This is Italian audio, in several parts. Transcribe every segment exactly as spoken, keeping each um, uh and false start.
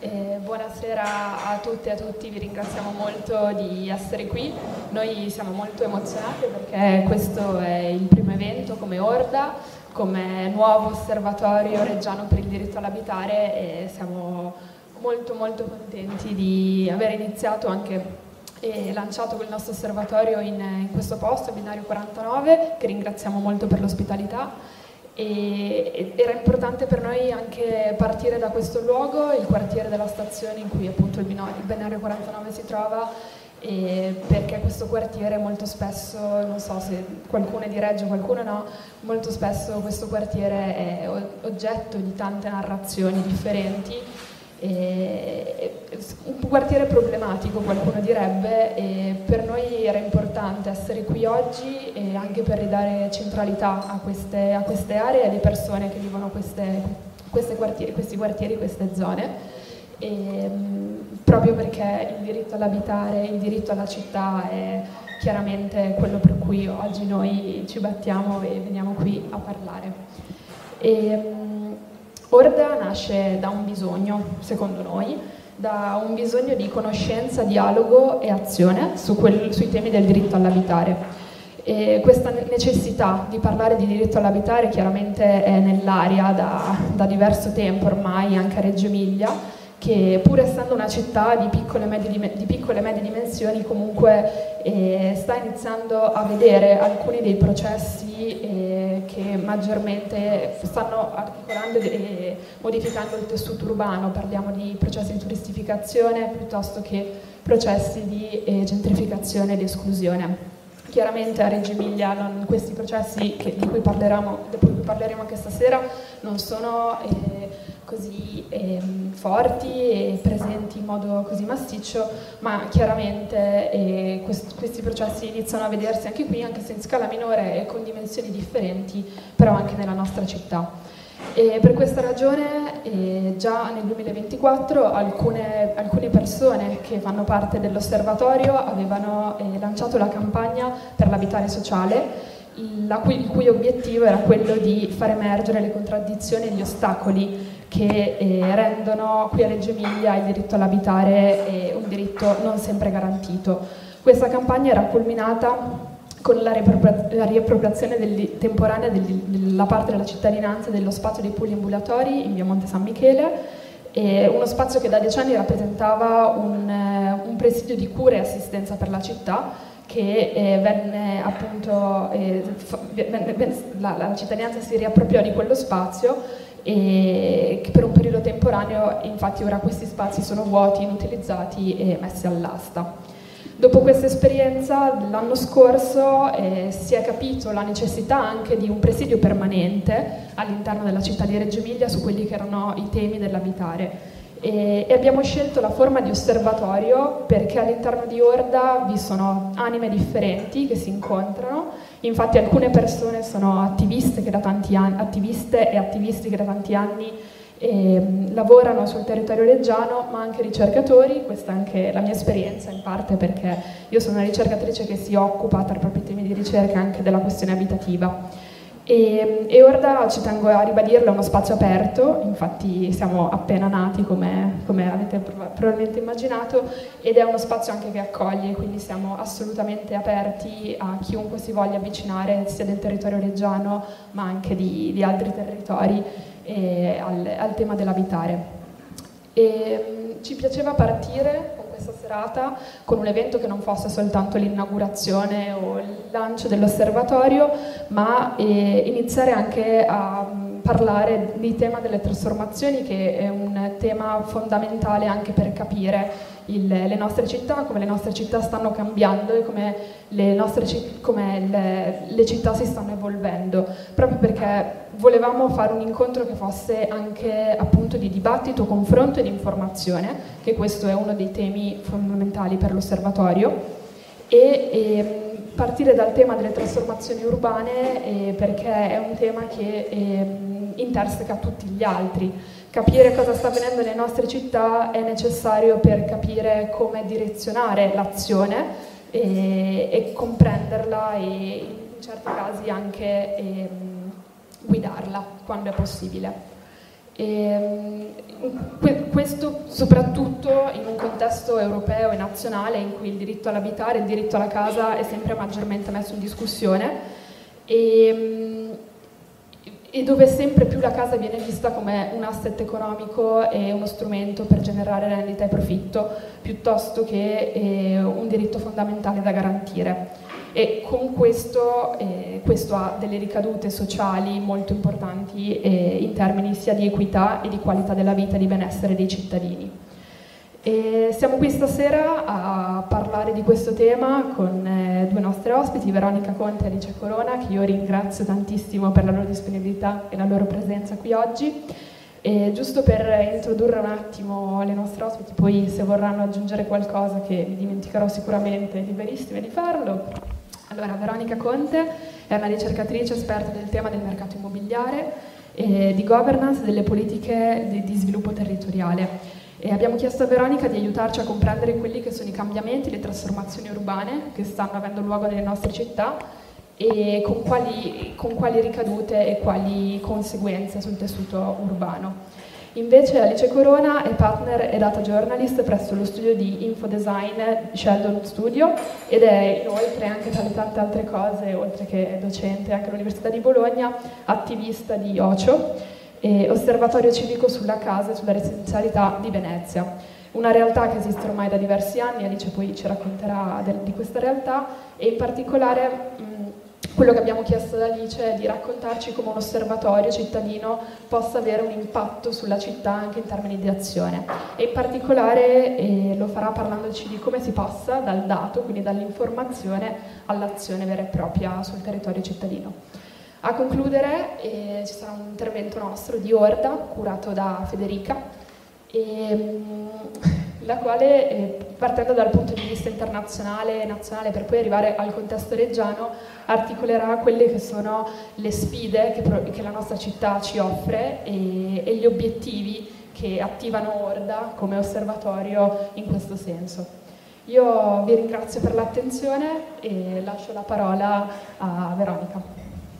Eh, buonasera a tutte e a tutti, vi ringraziamo molto di essere qui. Noi siamo molto emozionati perché questo è il primo evento come Orda, come nuovo osservatorio reggiano per il diritto all'abitare, e siamo molto molto contenti di aver iniziato anche e lanciato il nostro osservatorio in, in questo posto, Binario quarantanove, che ringraziamo molto per l'ospitalità. E era importante per noi anche partire da questo luogo, il quartiere della stazione in cui appunto il binario, il binario quarantanove si trova, e perché questo quartiere molto spesso, non so se qualcuno è di Reggio, qualcuno no, molto spesso questo quartiere è oggetto di tante narrazioni differenti. E un quartiere problematico, qualcuno direbbe, e per noi era importante essere qui oggi e anche per ridare centralità a queste, a queste aree e alle persone che vivono queste, queste quartieri, questi quartieri, queste zone, e, proprio perché il diritto all'abitare, il diritto alla città è chiaramente quello per cui oggi noi ci battiamo e veniamo qui a parlare. E, Orda nasce da un bisogno, secondo noi, da un bisogno di conoscenza, dialogo e azione su quel, sui temi del diritto all'abitare. E questa necessità di parlare di diritto all'abitare chiaramente è nell'aria da, da diverso tempo ormai, anche a Reggio Emilia, che pur essendo una città di piccole e medie, di piccole e medie dimensioni comunque eh, sta iniziando a vedere alcuni dei processi eh, che maggiormente stanno articolando e modificando il tessuto urbano. Parliamo di processi di turistificazione piuttosto che processi di eh, gentrificazione ed esclusione. Chiaramente a Reggio Emilia non, questi processi che, di, cui parleremo, di cui parleremo anche stasera non sono eh, così eh, forti e presenti in modo così massiccio, ma chiaramente eh, quest, questi processi iniziano a vedersi anche qui, anche se in scala minore e con dimensioni differenti, però anche nella nostra città. E per questa ragione eh, già nel duemilaventiquattro alcune, alcune persone che fanno parte dell'osservatorio avevano eh, lanciato la campagna per l'abitare sociale, la cui, il cui obiettivo era quello di far emergere le contraddizioni e gli ostacoli che eh, rendono qui a Reggio Emilia il diritto all'abitare eh, un diritto non sempre garantito. Questa campagna era culminata con la, la riappropriazione del, temporanea del, della parte della cittadinanza dello spazio dei poliambulatori in via Monte San Michele, eh, uno spazio che da decenni rappresentava un, eh, un presidio di cura e assistenza per la città, che eh, venne appunto, eh, venne, venne, la, la cittadinanza si riappropriò di quello spazio e che per un periodo temporaneo, infatti ora questi spazi sono vuoti, inutilizzati e messi all'asta. Dopo questa esperienza, l'anno scorso eh, si è capito la necessità anche di un presidio permanente all'interno della città di Reggio Emilia su quelli che erano i temi dell'abitare. E, e abbiamo scelto la forma di osservatorio perché all'interno di Orda vi sono anime differenti che si incontrano. Infatti alcune persone sono attiviste, che da tanti anni, attiviste e attivisti che da tanti anni E, lavorano sul territorio reggiano, ma anche ricercatori. Questa è anche la mia esperienza in parte, perché io sono una ricercatrice che si occupa tra i propri temi di ricerca anche della questione abitativa. E, e Orda, ci tengo a ribadirlo, è uno spazio aperto, infatti siamo appena nati come, come avete probabilmente immaginato, ed è uno spazio anche che accoglie, quindi siamo assolutamente aperti a chiunque si voglia avvicinare sia del territorio reggiano ma anche di, di altri territori e al, al tema dell'abitare. E, ci piaceva partire con questa serata con un evento che non fosse soltanto l'inaugurazione o il lancio dell'osservatorio, ma eh, iniziare anche a um, parlare di tema delle trasformazioni, che è un tema fondamentale anche per capire il, le nostre città, come le nostre città stanno cambiando e come le, nostre, come le, le città si stanno evolvendo, proprio perché volevamo fare un incontro che fosse anche appunto di dibattito, confronto e di informazione, che questo è uno dei temi fondamentali per l'osservatorio, e, e partire dal tema delle trasformazioni urbane eh, perché è un tema che eh, interseca tutti gli altri. Capire cosa sta avvenendo nelle nostre città è necessario per capire come direzionare l'azione e, e comprenderla e in certi casi anche eh, guidarla quando è possibile. E, questo soprattutto in un contesto europeo e nazionale in cui il diritto all'abitare, il diritto alla casa è sempre maggiormente messo in discussione e, e dove sempre più la casa viene vista come un asset economico e uno strumento per generare rendita e profitto piuttosto che eh, un diritto fondamentale da garantire. E con questo, eh, questo ha delle ricadute sociali molto importanti eh, in termini sia di equità e di qualità della vita e di benessere dei cittadini. E siamo qui stasera a parlare di questo tema con eh, due nostre ospiti, Veronica Conte e Alice Corona, che io ringrazio tantissimo per la loro disponibilità e la loro presenza qui oggi. E giusto per introdurre un attimo le nostre ospiti, poi se vorranno aggiungere qualcosa che mi dimenticherò sicuramente, liberissime di farlo. Allora, Veronica Conte è una ricercatrice esperta del tema del mercato immobiliare, e di governance e delle politiche di, di sviluppo territoriale. E abbiamo chiesto a Veronica di aiutarci a comprendere quelli che sono i cambiamenti, le trasformazioni urbane che stanno avendo luogo nelle nostre città e con quali, con quali ricadute e quali conseguenze sul tessuto urbano. Invece Alice Corona è partner e data journalist presso lo studio di infodesign Sheldon Studio ed è inoltre, anche tra le tante altre cose, oltre che docente anche all'Università di Bologna, attivista di O C I O, e Osservatorio Civico sulla Casa e sulla Residenzialità di Venezia. Una realtà che esiste ormai da diversi anni, Alice poi ci racconterà del, di questa realtà, e in particolare mh, quello che abbiamo chiesto ad Alice è di raccontarci come un osservatorio cittadino possa avere un impatto sulla città anche in termini di azione. E in particolare eh, lo farà parlandoci di come si passa dal dato, quindi dall'informazione, all'azione vera e propria sul territorio cittadino. A concludere eh, ci sarà un intervento nostro di Orda, curato da Federica, e, mh, la quale, eh, partendo dal punto di vista internazionale e nazionale per poi arrivare al contesto reggiano, articolerà quelle che sono le sfide che, che la nostra città ci offre e, e gli obiettivi che attivano Orda come osservatorio in questo senso. Io vi ringrazio per l'attenzione e lascio la parola a Veronica.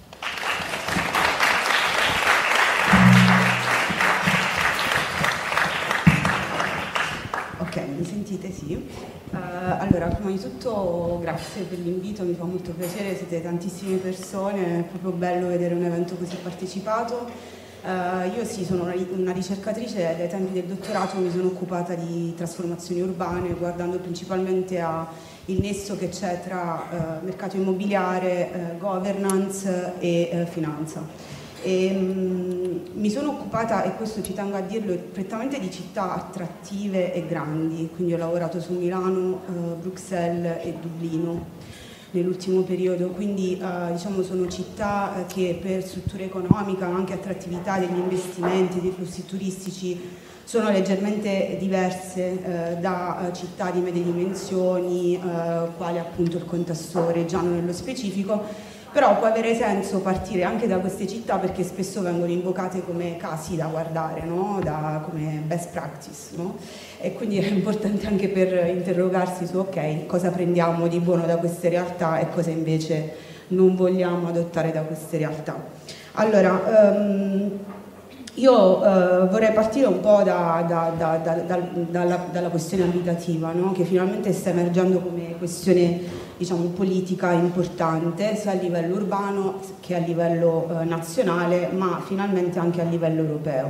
Ok, mi sentite? Sì. Uh, allora, prima di tutto grazie per l'invito, mi fa molto piacere, siete tantissime persone, è proprio bello vedere un evento così partecipato. Uh, io sì, sono una, una ricercatrice, dai tempi del dottorato mi sono occupata di trasformazioni urbane, guardando principalmente al nesso che c'è tra uh, mercato immobiliare, uh, governance e uh, finanza. E, um, mi sono occupata, e questo ci tengo a dirlo, prettamente di città attrattive e grandi, quindi ho lavorato su Milano, uh, Bruxelles e Dublino nell'ultimo periodo, quindi uh, diciamo sono città che per struttura economica ma anche attrattività degli investimenti, dei flussi turistici sono leggermente diverse uh, da uh, città di medie dimensioni, uh, quali appunto il contesto reggiano nello specifico. Però può avere senso partire anche da queste città perché spesso vengono invocate come casi da guardare, no? Da, come best practice, no? E quindi è importante anche per interrogarsi su ok, cosa prendiamo di buono da queste realtà e cosa invece non vogliamo adottare da queste realtà. Allora, um, io uh, vorrei partire un po' da, da, da, da, da, dalla, dalla questione abitativa, no? Che finalmente sta emergendo come questione, diciamo, politica importante sia a livello urbano che a livello eh, nazionale, ma finalmente anche a livello europeo.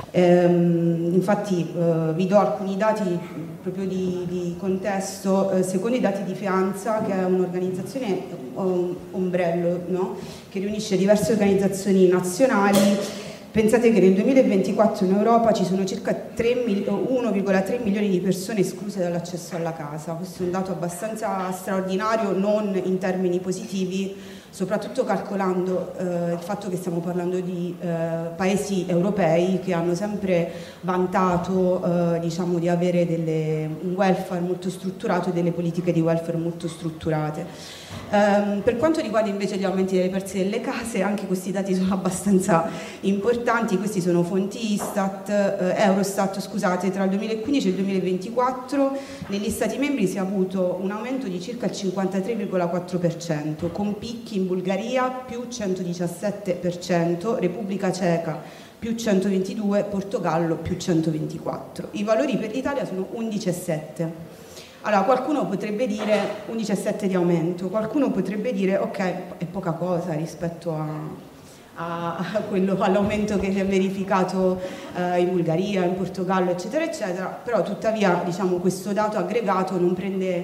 Ehm, infatti eh, vi do alcuni dati proprio di, di contesto. Eh, secondo i dati di Fianza, che è un'organizzazione um, ombrello, no? Che riunisce diverse organizzazioni nazionali, pensate che nel duemilaventiquattro in Europa ci sono circa uno virgola tre milioni di persone escluse dall'accesso alla casa. Questo è un dato abbastanza straordinario, non in termini positivi, soprattutto calcolando eh, il fatto che stiamo parlando di eh, paesi europei che hanno sempre vantato eh, diciamo, di avere delle, un welfare molto strutturato e delle politiche di welfare molto strutturate. Um, per quanto riguarda invece gli aumenti dei prezzi delle case, anche questi dati sono abbastanza importanti. Questi sono fonti Istat, eh, Eurostat, scusate. Tra il duemilaquindici e il duemilaventiquattro negli Stati membri si è avuto un aumento di circa il cinquantatré virgola quattro per cento, con picchi in Bulgaria più centodiciassette per cento, Repubblica Ceca più centoventidue, Portogallo più centoventiquattro. I valori per l'Italia sono undici virgola sette. Allora qualcuno potrebbe dire undici virgola sette di aumento, qualcuno potrebbe dire ok, è poca cosa rispetto a all'aumento che si è verificato eh, in Bulgaria, in Portogallo, eccetera, eccetera, però tuttavia diciamo, questo dato aggregato non prende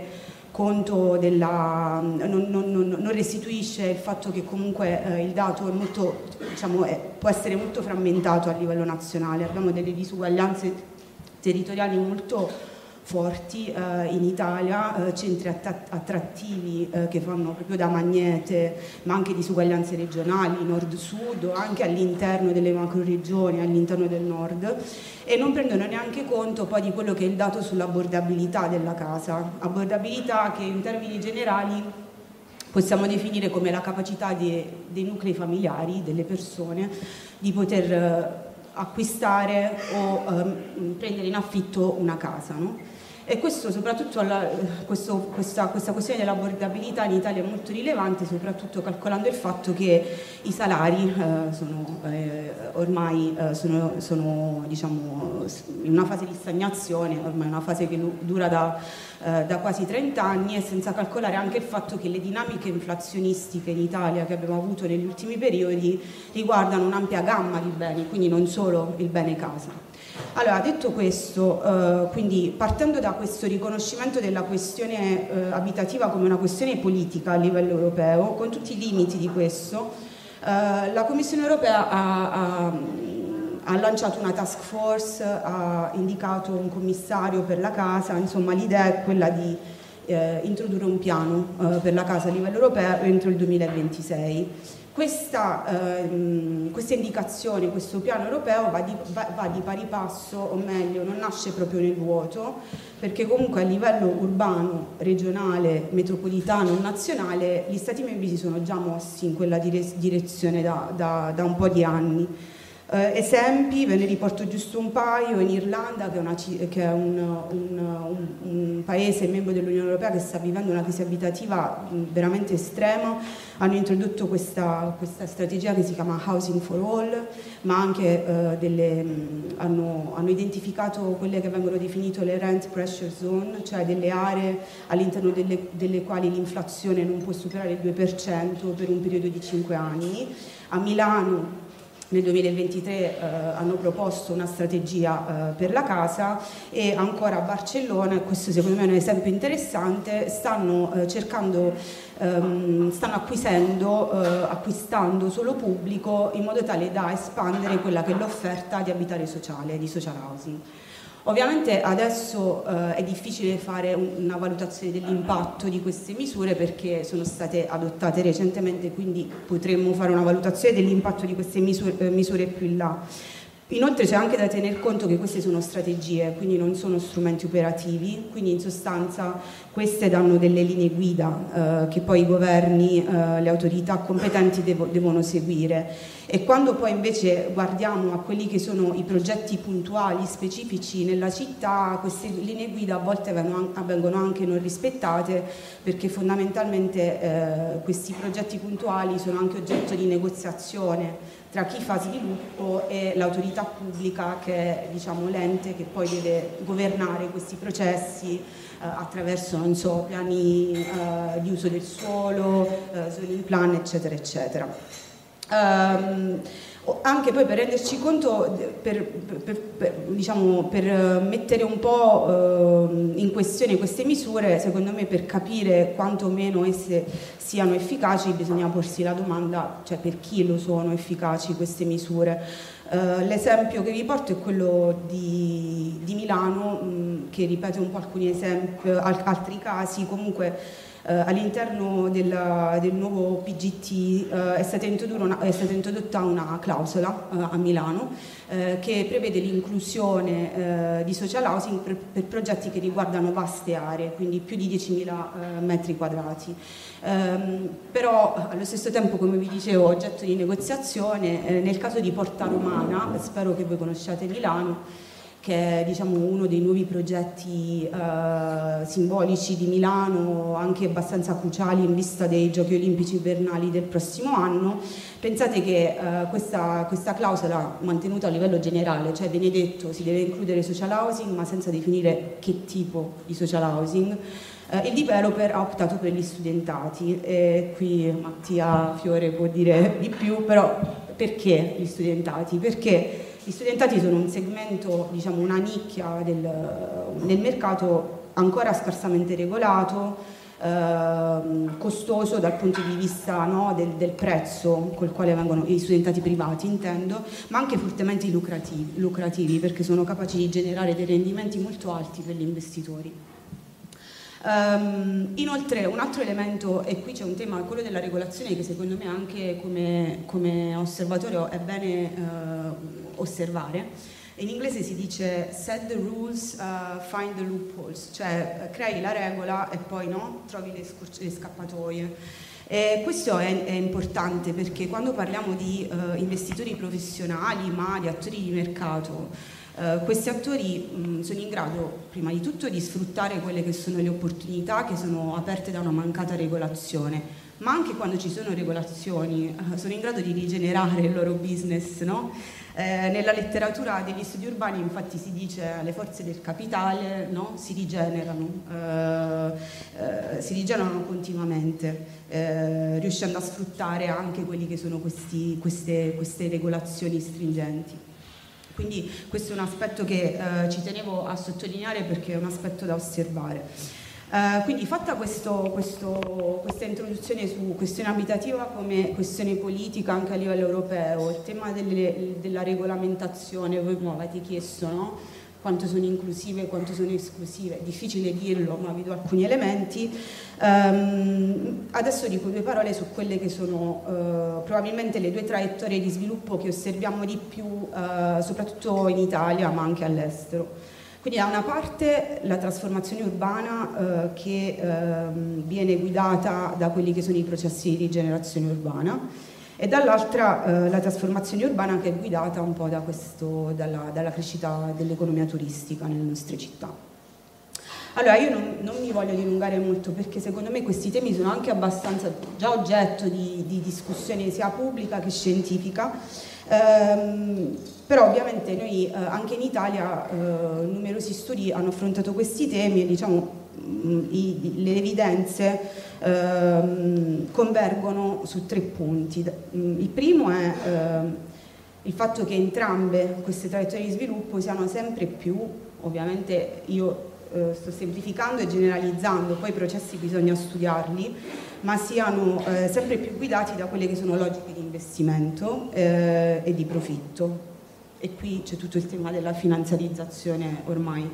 conto della, non, non, non restituisce il fatto che comunque eh, il dato è molto, diciamo, è, può essere molto frammentato a livello nazionale, abbiamo delle disuguaglianze territoriali molto forti eh, in Italia, eh, centri attrattivi eh, che fanno proprio da magnete, ma anche disuguaglianze regionali, nord-sud, o anche all'interno delle macroregioni, all'interno del nord, e non prendono neanche conto poi di quello che è il dato sull'abbordabilità della casa, abbordabilità che in termini generali possiamo definire come la capacità de, dei nuclei familiari, delle persone, di poter eh, acquistare o ehm, prendere in affitto una casa, no? E questo soprattutto alla, questo, questa, questa questione dell'abbordabilità in Italia è molto rilevante, soprattutto calcolando il fatto che i salari eh, sono, eh, ormai eh, sono, sono diciamo, in una fase di stagnazione, ormai una fase che dura da, eh, da quasi trenta anni, e senza calcolare anche il fatto che le dinamiche inflazionistiche in Italia che abbiamo avuto negli ultimi periodi riguardano un'ampia gamma di beni, quindi non solo il bene casa. Allora, detto questo, eh, quindi partendo da questo riconoscimento della questione eh, abitativa come una questione politica a livello europeo, con tutti i limiti di questo, eh, la Commissione europea ha, ha, ha lanciato una task force, ha indicato un commissario per la casa, insomma l'idea è quella di eh, introdurre un piano eh, per la casa a livello europeo entro il duemilaventisei. Questa, ehm, questa indicazione, questo piano europeo va di, va, va di pari passo, o meglio, non nasce proprio nel vuoto, perché comunque a livello urbano, regionale, metropolitano, nazionale, gli Stati membri si sono già mossi in quella dire, direzione da, da, da un po' di anni. Eh, esempi, ve ne riporto giusto un paio. In Irlanda, che è, una, che è un, un, un, un paese membro dell'Unione Europea che sta vivendo una crisi abitativa veramente estrema, hanno introdotto questa, questa strategia che si chiama Housing for All, ma anche eh, delle, hanno, hanno identificato quelle che vengono definite le rent pressure zone, cioè delle aree all'interno delle, delle quali l'inflazione non può superare il due per cento per un periodo di cinque anni. A Milano nel duemilaventitré eh, hanno proposto una strategia eh, per la casa, e ancora a Barcellona, e questo secondo me è un esempio interessante, stanno eh, cercando, ehm, stanno acquisendo, eh, acquistando suolo pubblico in modo tale da espandere quella che è l'offerta di abitare sociale, di social housing. Ovviamente adesso eh, è difficile fare un, una valutazione dell'impatto di queste misure perché sono state adottate recentemente, quindi potremmo fare una valutazione dell'impatto di queste misure, eh, misure più in là. Inoltre c'è anche da tener conto che queste sono strategie, quindi non sono strumenti operativi, quindi in sostanza queste danno delle linee guida eh, che poi i governi, eh, le autorità competenti devo, devono seguire. E quando poi invece guardiamo a quelli che sono i progetti puntuali, specifici nella città, queste linee guida a volte vengono anche non rispettate, perché fondamentalmente eh, questi progetti puntuali sono anche oggetto di negoziazione tra chi fa sviluppo e l'autorità pubblica, che è, diciamo, l'ente che poi deve governare questi processi eh, attraverso, non so, piani eh, di uso del suolo, eh, zoning plan, eccetera, eccetera. Um, anche poi per renderci conto, per, per, per, diciamo, per mettere un po' uh, in questione queste misure, secondo me per capire quanto meno esse siano efficaci bisogna porsi la domanda, cioè per chi lo sono efficaci queste misure. Uh, l'esempio che vi porto è quello di, di Milano, mh, che ripete un po' alcuni esempi, al, altri casi. Comunque Uh, all'interno del, del nuovo P G T uh, è, stata una, è stata introdotta una clausola uh, a Milano uh, che prevede l'inclusione uh, di social housing per, per progetti che riguardano vaste aree, quindi più di diecimila uh, metri quadrati. Um, però allo stesso tempo, come vi dicevo, oggetto di negoziazione eh, nel caso di Porta Romana, spero che voi conosciate Milano, che è diciamo, uno dei nuovi progetti eh, simbolici di Milano, anche abbastanza cruciali in vista dei Giochi Olimpici invernali del prossimo anno. Pensate che eh, questa, questa clausola mantenuta a livello generale, cioè viene detto si deve includere social housing ma senza definire che tipo di social housing. Eh, il developer ha optato per gli studentati e qui Mattia Fiore può dire di più, però perché gli studentati? Perché gli studentati sono un segmento, diciamo una nicchia del, del mercato ancora scarsamente regolato, eh, costoso dal punto di vista no, del, del prezzo col quale vengono gli studentati privati, intendo, ma anche fortemente lucrativi, lucrativi perché sono capaci di generare dei rendimenti molto alti per gli investitori. Um, inoltre un altro elemento, e qui c'è un tema, quello della regolazione, che secondo me anche come, come osservatorio è bene uh, osservare. In inglese si dice set the rules, uh, find the loopholes, cioè crei la regola e poi no, trovi le, le scappatoie. E questo è, è importante perché quando parliamo di uh, investitori professionali ma di attori di mercato, Uh, questi attori mh, sono in grado prima di tutto di sfruttare quelle che sono le opportunità che sono aperte da una mancata regolazione, ma anche quando ci sono regolazioni uh, sono in grado di rigenerare il loro business, no? Eh, nella letteratura degli studi urbani infatti si dice le forze del capitale no? si rigenerano, uh, uh, si rigenerano continuamente, uh, riuscendo a sfruttare anche quelli che sono questi, queste, queste regolazioni stringenti. Quindi questo è un aspetto che eh, ci tenevo a sottolineare perché è un aspetto da osservare. Eh, quindi fatta questo, questo, questa introduzione su questione abitativa come questione politica anche a livello europeo, il tema delle, della regolamentazione, voi mi avete chiesto no? quanto sono inclusive, quanto sono esclusive, è difficile dirlo ma vi do alcuni elementi. Um, adesso dico due parole su quelle che sono uh, probabilmente le due traiettorie di sviluppo che osserviamo di più uh, soprattutto in Italia ma anche all'estero. Quindi da una parte la trasformazione urbana uh, che uh, viene guidata da quelli che sono i processi di rigenerazione urbana e dall'altra eh, la trasformazione urbana che è guidata un po' da questo, dalla, dalla crescita dell'economia turistica nelle nostre città. Allora io non, non mi voglio dilungare molto perché secondo me questi temi sono anche abbastanza già oggetto di, di discussione sia pubblica che scientifica, ehm, però ovviamente noi eh, anche in Italia eh, numerosi studi hanno affrontato questi temi e diciamo I, le evidenze ehm, convergono su tre punti. Il primo è ehm, il fatto che entrambe queste traiettorie di sviluppo siano sempre più, ovviamente io eh, sto semplificando e generalizzando, poi i processi bisogna studiarli, ma siano eh, sempre più guidati da quelle che sono logiche di investimento eh, e di profitto. E qui c'è tutto il tema della finanziarizzazione ormai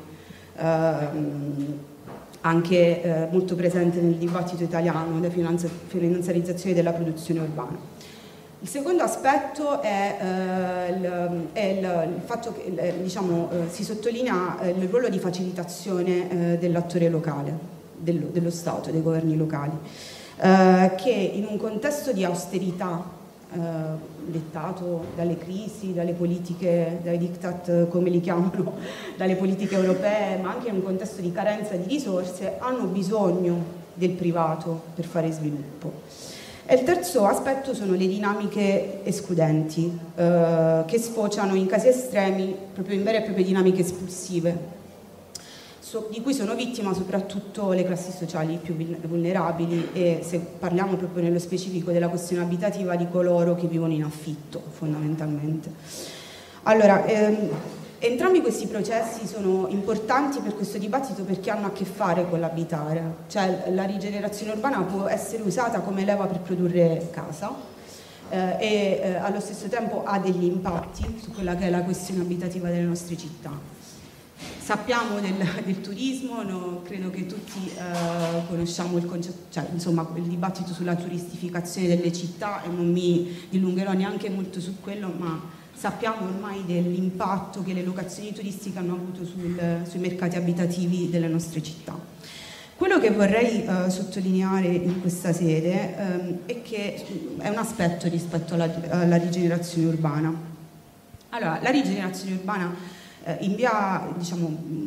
ehm, anche eh, molto presente nel dibattito italiano, la finanziarizzazione della produzione urbana. Il secondo aspetto è, eh, il, è il, il fatto che eh, diciamo, eh, si sottolinea eh, il ruolo di facilitazione eh, dell'attore locale, dello, dello Stato, dei governi locali, eh, che in un contesto di austerità eh, dettato dalle crisi, dalle politiche, dai diktat come li chiamano, dalle politiche europee, ma anche in un contesto di carenza di risorse, hanno bisogno del privato per fare sviluppo. E il terzo aspetto sono le dinamiche escludenti, eh, che sfociano in casi estremi proprio in vere e proprie dinamiche espulsive, so, di cui sono vittima soprattutto le classi sociali più vulnerabili e, se parliamo proprio nello specifico della questione abitativa, di coloro che vivono in affitto fondamentalmente. Allora, ehm, entrambi questi processi sono importanti per questo dibattito perché hanno a che fare con l'abitare, cioè la rigenerazione urbana può essere usata come leva per produrre casa eh, e eh, allo stesso tempo ha degli impatti su quella che è la questione abitativa delle nostre città. Sappiamo del, del turismo, no? Credo che tutti eh, conosciamo il concetto, cioè, insomma, il dibattito sulla turistificazione delle città e non mi dilungherò neanche molto su quello, ma sappiamo ormai dell'impatto che le locazioni turistiche hanno avuto sul, sui mercati abitativi delle nostre città. Quello che vorrei eh, sottolineare in questa sede ehm, è che è un aspetto rispetto alla, alla rigenerazione urbana. Allora, la rigenerazione urbana eh, in via, diciamo,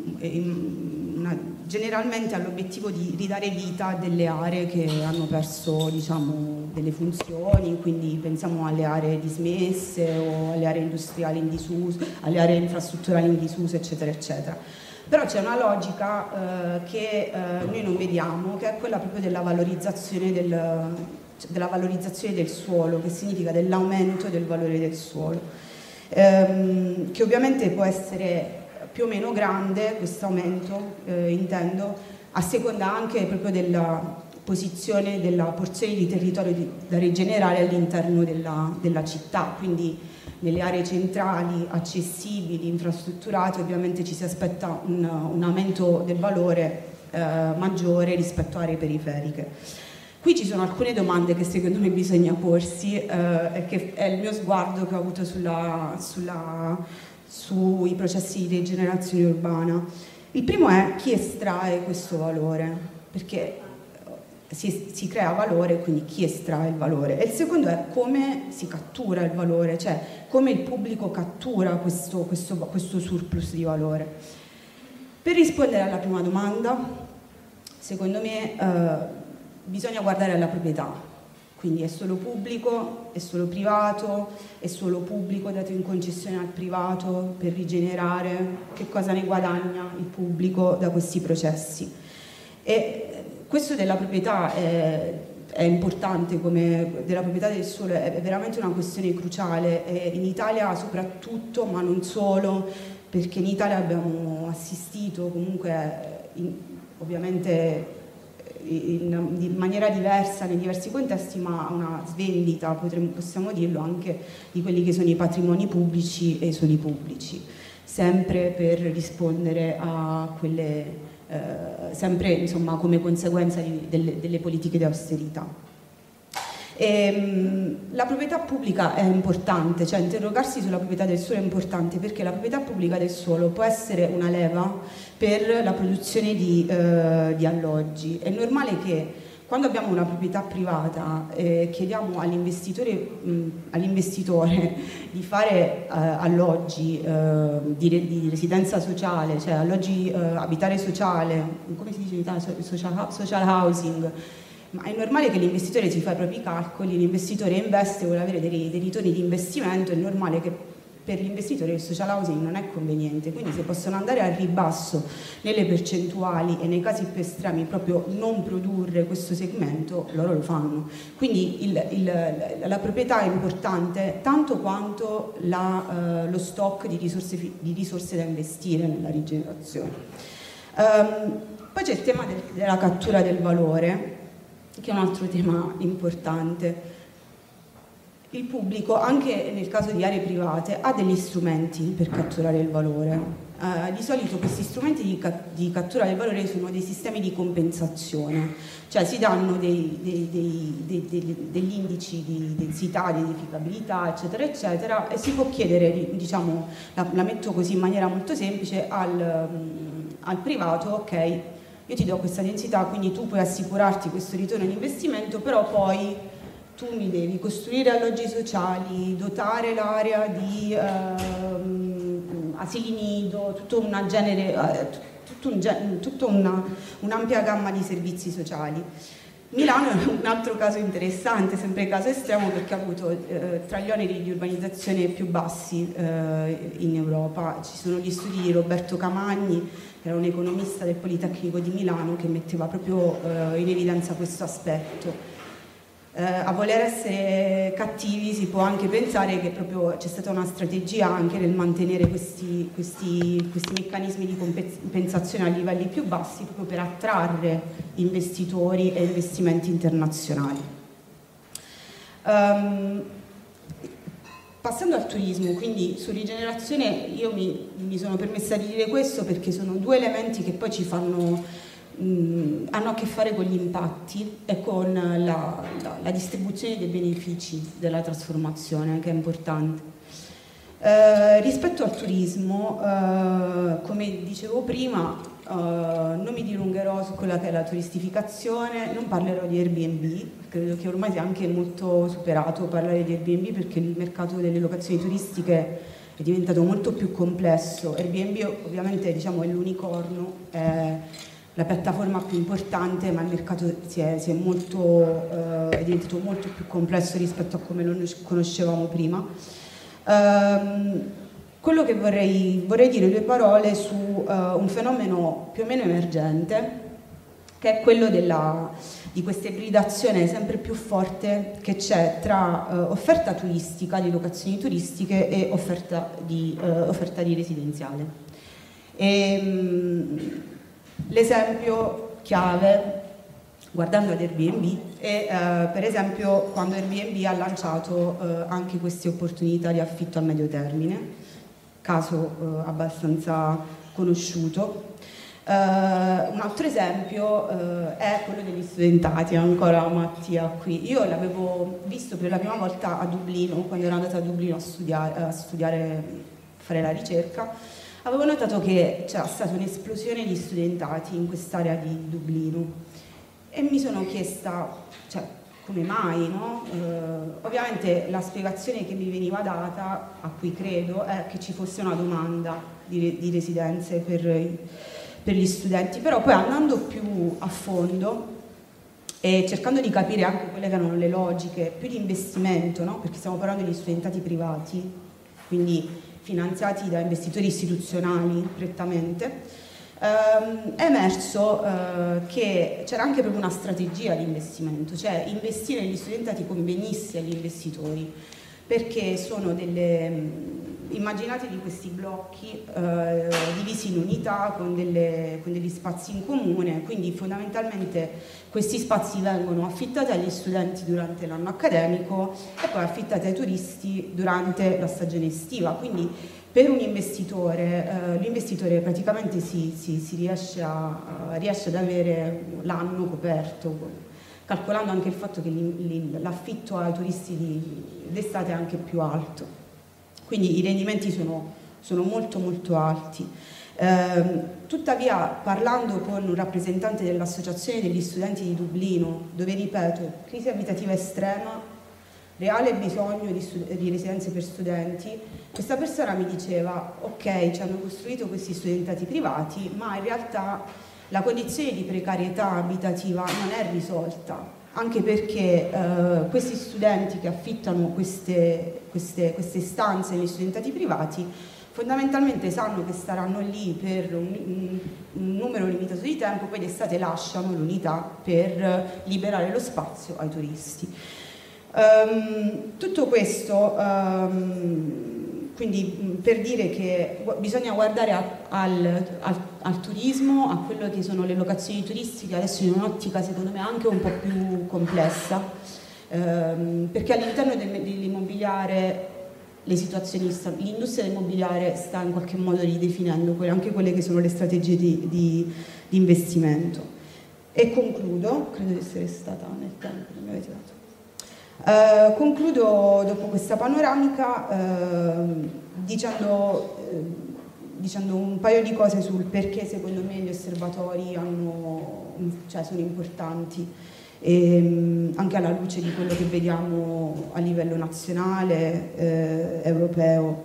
in una, generalmente ha l'obiettivo di ridare vita a delle aree che hanno perso, diciamo, delle funzioni, quindi pensiamo alle aree dismesse o alle aree industriali in disuso, alle aree infrastrutturali in disuso, eccetera, eccetera. Però c'è una logica eh, che eh, noi non vediamo, che è quella proprio della valorizzazione del, della valorizzazione del suolo, che significa dell'aumento del valore del suolo, ehm, che ovviamente può essere più o meno grande, questo aumento, eh, intendo, a seconda anche proprio della posizione della porzione di territorio di, da rigenerare all'interno della, della città, quindi nelle aree centrali, accessibili, infrastrutturate, ovviamente ci si aspetta un, un aumento del valore eh, maggiore rispetto a aree periferiche. Qui ci sono alcune domande che secondo me bisogna porsi eh, e che è il mio sguardo che ho avuto sulla, sulla, sui processi di rigenerazione urbana. Il primo è chi estrae questo valore, perché si, si crea valore, quindi chi estrae il valore. E il secondo è come si cattura il valore, cioè come il pubblico cattura questo, questo, questo surplus di valore. Per rispondere alla prima domanda, secondo me eh, bisogna guardare alla proprietà, quindi è solo pubblico, è solo privato, è solo pubblico dato in concessione al privato per rigenerare, che cosa ne guadagna il pubblico da questi processi. E questo della proprietà è, è importante, come della proprietà del suolo, è veramente una questione cruciale, e in Italia soprattutto, ma non solo, perché in Italia abbiamo assistito comunque, in, ovviamente in, in maniera diversa nei diversi contesti, ma a una svendita, potremmo, possiamo dirlo, anche di quelli che sono i patrimoni pubblici e i suoli pubblici, sempre per rispondere a quelle... Eh, sempre insomma come conseguenza di, delle, delle politiche di austerità. E, mh, la proprietà pubblica è importante, cioè interrogarsi sulla proprietà del suolo è importante, perché la proprietà pubblica del suolo può essere una leva per la produzione di, eh, di alloggi. È normale che quando abbiamo una proprietà privata eh, chiediamo all'investitore, mh, all'investitore di fare eh, alloggi eh, di, di residenza sociale, cioè alloggi eh, abitare sociale, come si dice in Italia, social, social housing, ma è normale che l'investitore si fa i propri calcoli, l'investitore investe, vuole avere dei, dei ritorni di investimento, è normale che per l'investitore il social housing non è conveniente, quindi se possono andare al ribasso nelle percentuali e nei casi più estremi proprio non produrre questo segmento, loro lo fanno. Quindi il, il, la proprietà è importante tanto quanto la, uh, lo stock di risorse, di risorse da investire nella rigenerazione. Um, poi c'è il tema del, della cattura del valore, che è un altro tema importante. Il pubblico, anche nel caso di aree private, ha degli strumenti per catturare il valore. Eh, di solito questi strumenti di, ca di cattura del valore sono dei sistemi di compensazione, cioè si danno dei, dei, dei, dei, dei, degli indici di densità, di edificabilità, eccetera, eccetera, e si può chiedere, diciamo, la, la metto così in maniera molto semplice, al, al privato, ok, io ti do questa densità, quindi tu puoi assicurarti questo ritorno di investimento, però poi tu mi devi costruire alloggi sociali, dotare l'area di ehm, asili nido, tutto una genere, eh, tutto un, tutto una, un'ampia gamma di servizi sociali. Milano è un altro caso interessante, sempre caso estremo, perché ha avuto eh, tra gli oneri di urbanizzazione più bassi eh, in Europa. Ci sono gli studi di Roberto Camagni, che era un economista del Politecnico di Milano, che metteva proprio eh, in evidenza questo aspetto. Eh, a voler essere cattivi si può anche pensare che proprio c'è stata una strategia anche nel mantenere questi, questi, questi meccanismi di compensazione a livelli più bassi, proprio per attrarre investitori e investimenti internazionali. Um, passando al turismo, quindi su rigenerazione, io mi, mi sono permessa di dire questo perché sono due elementi che poi ci fanno Mh, hanno a che fare con gli impatti e con la, la, la distribuzione dei benefici della trasformazione, che è importante. Eh, rispetto al turismo, eh, come dicevo prima, eh, non mi dilungherò su quella che è la turistificazione, non parlerò di Airbnb, credo che ormai sia anche molto superato parlare di Airbnb, perché il mercato delle locazioni turistiche è diventato molto più complesso. Airbnb ovviamente, diciamo, è l'unicorno, è la piattaforma più importante, ma il mercato si è, si è, molto, eh, è diventato molto più complesso rispetto a come lo conoscevamo prima. Um, quello che vorrei, vorrei dire due parole su uh, un fenomeno più o meno emergente, che è quello della, di questa ibridazione sempre più forte che c'è tra uh, offerta turistica, di locazioni turistiche, e offerta di, uh, offerta di residenziale. E, um, l'esempio chiave, guardando ad Airbnb, è uh, per esempio quando Airbnb ha lanciato uh, anche queste opportunità di affitto a medio termine, caso uh, abbastanza conosciuto. Uh, un altro esempio uh, è quello degli studentati, ancora Mattia qui. Io l'avevo visto per la prima volta a Dublino, quando ero andata a Dublino a studiare, a studiare, fare la ricerca. Avevo notato che c'era stata un'esplosione di studentati in quest'area di Dublino e mi sono chiesta, cioè, come mai, no? Uh, ovviamente la spiegazione che mi veniva data, a cui credo, è che ci fosse una domanda di, di residenze per, per gli studenti, però poi andando più a fondo e cercando di capire anche quelle che erano le logiche più di investimento, no? Perché stiamo parlando di studentati privati, quindi finanziati da investitori istituzionali prettamente, ehm, è emerso eh, che c'era anche proprio una strategia di investimento, cioè investire negli studentati convenisse agli investitori, perché sono delle... Immaginatevi questi blocchi eh, divisi in unità con, delle, con degli spazi in comune, quindi fondamentalmente questi spazi vengono affittati agli studenti durante l'anno accademico e poi affittati ai turisti durante la stagione estiva. Quindi per un investitore, eh, l'investitore praticamente si, si, si riesce, a, riesce ad avere l'anno coperto, calcolando anche il fatto che l'affitto ai turisti d'estate è anche più alto. Quindi i rendimenti sono, sono molto molto alti. Eh, tuttavia, parlando con un rappresentante dell'Associazione degli Studenti di Dublino, dove, ripeto, crisi abitativa estrema, reale bisogno di, di residenze per studenti, questa persona mi diceva: ok, ci hanno costruito questi studentati privati, ma in realtà la condizione di precarietà abitativa non è risolta, anche perché eh, questi studenti che affittano queste, queste, queste stanze negli studentati privati fondamentalmente sanno che staranno lì per un, un, un numero limitato di tempo, poi d'estate lasciano l'unità per liberare lo spazio ai turisti. Um, tutto questo um, quindi per dire che bisogna guardare a, al, al, al turismo, a quello che sono le locazioni turistiche, adesso in un'ottica secondo me anche un po' più complessa, ehm, perché all'interno dell'immobiliare le situazioni, l'industria dell'immobiliare sta in qualche modo ridefinendo quelle, anche quelle che sono le strategie di, di, di investimento. E concludo, credo di essere stata nel tempo che mi avete dato. Uh, concludo dopo questa panoramica uh, dicendo, uh, dicendo un paio di cose sul perché secondo me gli osservatori hanno, cioè, sono importanti, e, um, anche alla luce di quello che vediamo a livello nazionale, eh, europeo.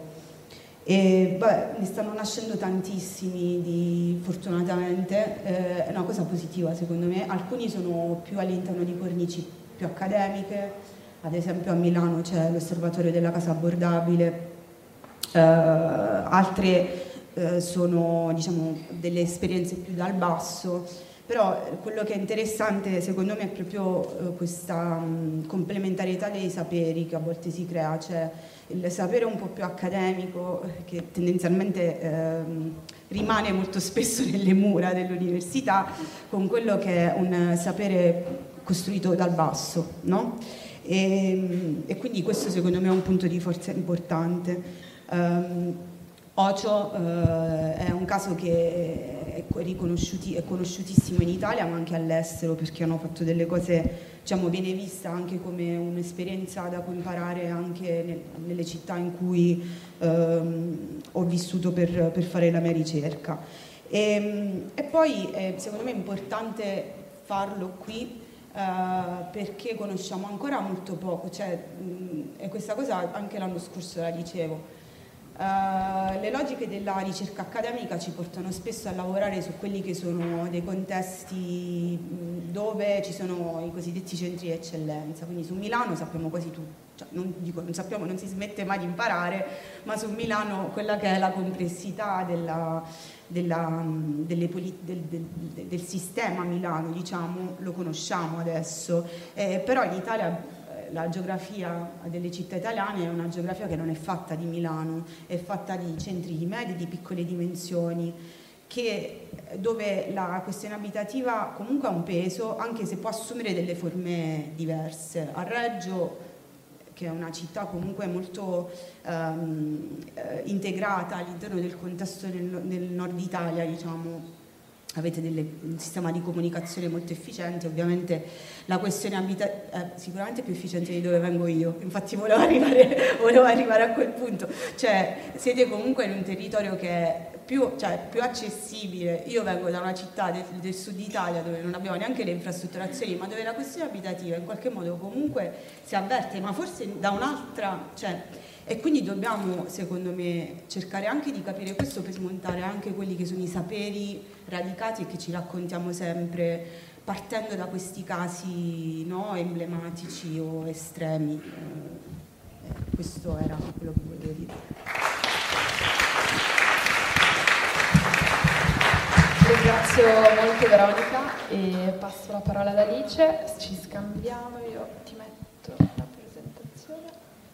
E beh, ne stanno nascendo tantissimi, di, fortunatamente, eh, è una cosa positiva secondo me. Alcuni sono più all'interno di cornici più accademiche. Ad esempio a Milano c'è l'osservatorio della casa abbordabile, eh, altre eh, sono, diciamo, delle esperienze più dal basso, però quello che è interessante secondo me è proprio eh, questa mh, complementarietà dei saperi che a volte si crea, cioè il sapere un po' più accademico che tendenzialmente eh, rimane molto spesso nelle mura dell'università, con quello che è un sapere costruito dal basso, no? E, e quindi questo secondo me è un punto di forza importante. Um, Ocio uh, è un caso che è, riconosciuti, è conosciutissimo in Italia ma anche all'estero, perché hanno fatto delle cose, diciamo, viene vista anche come un'esperienza da cui imparare anche nel, nelle città in cui um, ho vissuto per, per fare la mia ricerca. E, e poi eh, secondo me è importante farlo qui, Uh, perché conosciamo ancora molto poco, cioè, mh, e questa cosa anche l'anno scorso la dicevo, uh, Uh, le logiche della ricerca accademica ci portano spesso a lavorare su quelli che sono dei contesti dove ci sono i cosiddetti centri di eccellenza, quindi su Milano sappiamo quasi tutto, cioè non, dico, non, sappiamo, non si smette mai di imparare, ma su Milano quella che è la complessità della, della, delle del, del, del sistema Milano, diciamo, lo conosciamo adesso, eh, però in Italia la geografia delle città italiane è una geografia che non è fatta di Milano, è fatta di centri di medie, di piccole dimensioni, che, dove la questione abitativa comunque ha un peso, anche se può assumere delle forme diverse. A Reggio, che è una città comunque molto um, integrata all'interno del contesto nel, nel nord Italia, diciamo, avete delle, un sistema di comunicazione molto efficiente, ovviamente la questione abitativa è sicuramente più efficiente di dove vengo io, infatti volevo arrivare, volevo arrivare a quel punto, cioè siete comunque in un territorio che è più, cioè, più accessibile. Io vengo da una città del, del sud Italia dove non abbiamo neanche le infrastrutturazioni, ma dove la questione abitativa in qualche modo comunque si avverte, ma forse da un'altra, cioè, e quindi dobbiamo, secondo me, cercare anche di capire questo per smontare anche quelli che sono i saperi radicati e che ci raccontiamo sempre partendo da questi casi, no, emblematici o estremi. Eh, questo era quello che volevo dire. Ringrazio molto Veronica e passo la parola ad Alice, ci scambiamo, io ti metto la presentazione.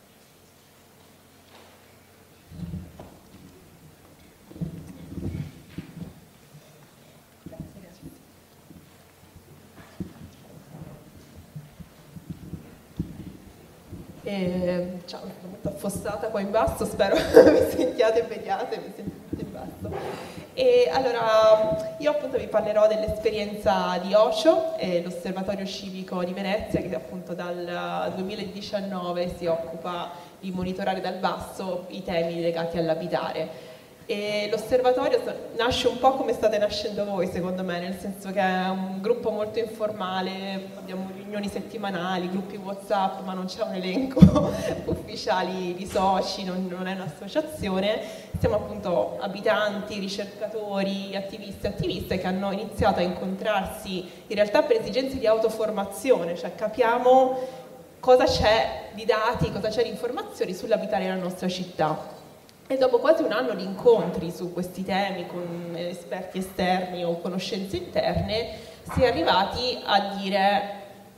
E, ciao, sono molto affossata qua in basso, spero mi sentiate e vediate, mi sentite in basso. E allora, io appunto vi parlerò dell'esperienza di Osho, eh, l'Osservatorio Civico di Venezia, che appunto dal duemiladiciannove si occupa di monitorare dal basso i temi legati all'abitare. E l'osservatorio nasce un po' come state nascendo voi, secondo me, nel senso che è un gruppo molto informale, abbiamo riunioni settimanali, gruppi WhatsApp, ma non c'è un elenco ufficiali di soci, non, non è un'associazione. Siamo appunto abitanti, ricercatori, attivisti e attiviste che hanno iniziato a incontrarsi in realtà per esigenze di autoformazione, cioè capiamo cosa c'è di dati, cosa c'è di informazioni sull'abitare nella nostra città. E dopo quasi un anno di incontri su questi temi con esperti esterni o conoscenze interne, si è arrivati a dire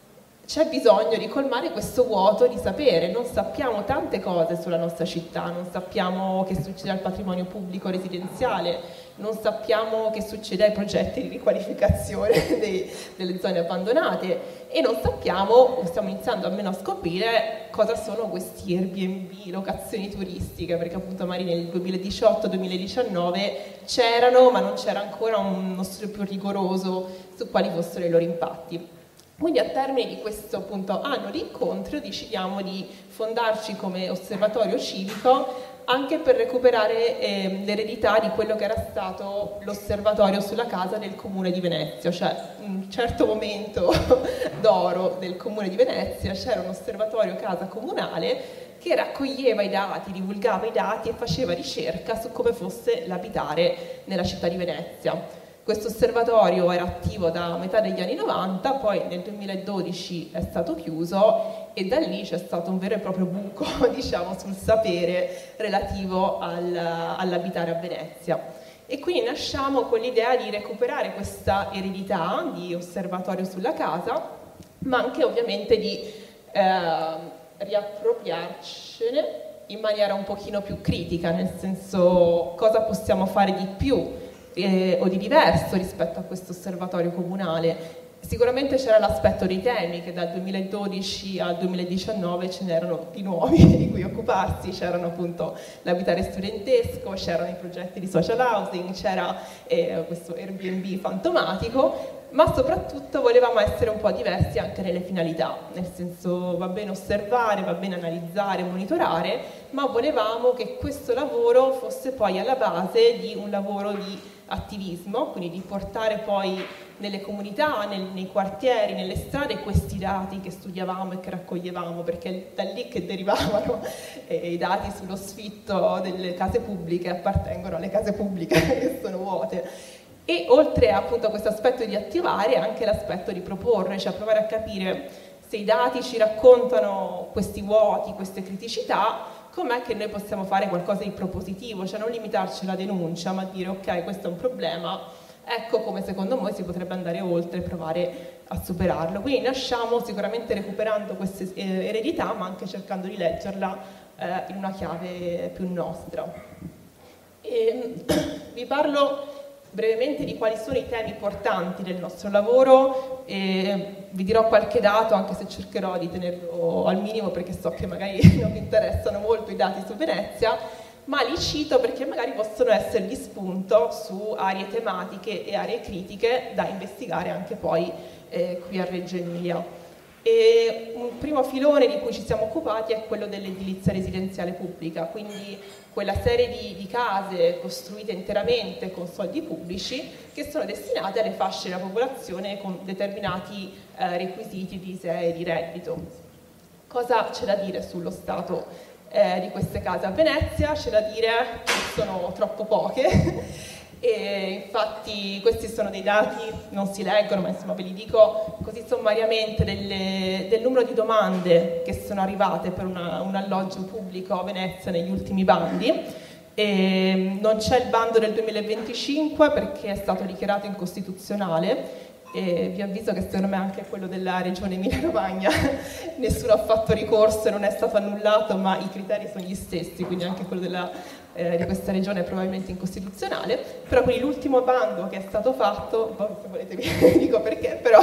c'è bisogno di colmare questo vuoto di sapere, non sappiamo tante cose sulla nostra città, non sappiamo che succede al patrimonio pubblico residenziale, non sappiamo che succede ai progetti di riqualificazione dei, delle zone abbandonate e non sappiamo, o stiamo iniziando almeno a scoprire, cosa sono questi Airbnb, locazioni turistiche, perché appunto magari nel duemiladiciotto duemiladiciannove c'erano, ma non c'era ancora uno studio più rigoroso su quali fossero i loro impatti. Quindi a termine di questo appunto anno di incontro decidiamo di fondarci come osservatorio civico anche per recuperare eh, l'eredità di quello che era stato l'osservatorio sulla casa del Comune di Venezia, cioè in un certo momento d'oro del Comune di Venezia c'era un osservatorio casa comunale che raccoglieva i dati, divulgava i dati e faceva ricerca su come fosse l'abitare nella città di Venezia. Questo osservatorio era attivo da metà degli anni novanta, poi nel duemiladodici è stato chiuso e da lì c'è stato un vero e proprio buco, diciamo, sul sapere relativo al, all'abitare a Venezia. E quindi nasciamo con l'idea di recuperare questa eredità di osservatorio sulla casa, ma anche ovviamente di eh, riappropriarcene in maniera un pochino più critica, nel senso cosa possiamo fare di più Eh, o di diverso rispetto a questo osservatorio comunale. Sicuramente c'era l'aspetto dei temi, che dal duemiladodici al duemiladiciannove ce n'erano di nuovi di cui occuparsi, c'erano appunto l'abitare studentesco, c'erano i progetti di social housing, c'era eh, questo Airbnb fantomatico, ma soprattutto volevamo essere un po' diversi anche nelle finalità, nel senso va bene osservare, va bene analizzare, monitorare, ma volevamo che questo lavoro fosse poi alla base di un lavoro di attivismo, quindi di portare poi nelle comunità, nel, nei quartieri, nelle strade questi dati che studiavamo e che raccoglievamo, perché è da lì che derivavano eh, i dati sullo sfitto delle case pubbliche appartengono alle case pubbliche che sono vuote. E oltre appunto a questo aspetto di attivare, anche l'aspetto di proporre, cioè provare a capire se i dati ci raccontano questi vuoti, queste criticità, com'è che noi possiamo fare qualcosa di propositivo, cioè non limitarci alla denuncia, ma dire ok, questo è un problema, ecco come secondo noi si potrebbe andare oltre e provare a superarlo. Quindi nasciamo sicuramente recuperando questa eh, eredità, ma anche cercando di leggerla eh, in una chiave più nostra. E, vi parlo brevemente di quali sono i temi portanti del nostro lavoro e vi dirò qualche dato, anche se cercherò di tenerlo al minimo perché so che magari non vi interessano molto i dati su Venezia, ma li cito perché magari possono essere di spunto su aree tematiche e aree critiche da investigare anche poi eh, qui a Reggio Emilia. E un primo filone di cui ci siamo occupati è quello dell'edilizia residenziale pubblica, quindi quella serie di, di case costruite interamente con soldi pubblici che sono destinate alle fasce della popolazione con determinati eh, requisiti di I S E E e di reddito. Cosa c'è da dire sullo stato eh, di queste case a Venezia? C'è da dire che sono troppo poche. E infatti questi sono dei dati, non si leggono, ma insomma ve li dico così sommariamente, delle, del numero di domande che sono arrivate per una, un alloggio pubblico a Venezia negli ultimi bandi. E non c'è il bando del duemilaventicinque perché è stato dichiarato incostituzionale, e vi avviso che secondo me anche quello della regione Emilia-Romagna nessuno ha fatto ricorso e non è stato annullato, ma i criteri sono gli stessi, quindi anche quello della, eh, di questa regione è probabilmente incostituzionale. Però quindi l'ultimo bando che è stato fatto, poi se volete vi dico perché, però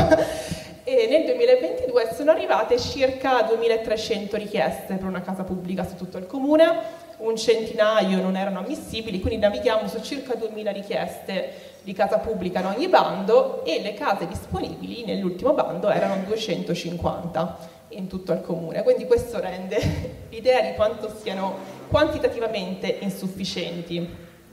e nel duemilaventidue sono arrivate circa duemilatrecento richieste per una casa pubblica su tutto il comune, un centinaio non erano ammissibili, quindi navighiamo su circa duemila richieste di casa pubblica in ogni bando e le case disponibili nell'ultimo bando erano duecentocinquanta in tutto il comune, quindi questo rende l'idea di quanto siano quantitativamente insufficienti.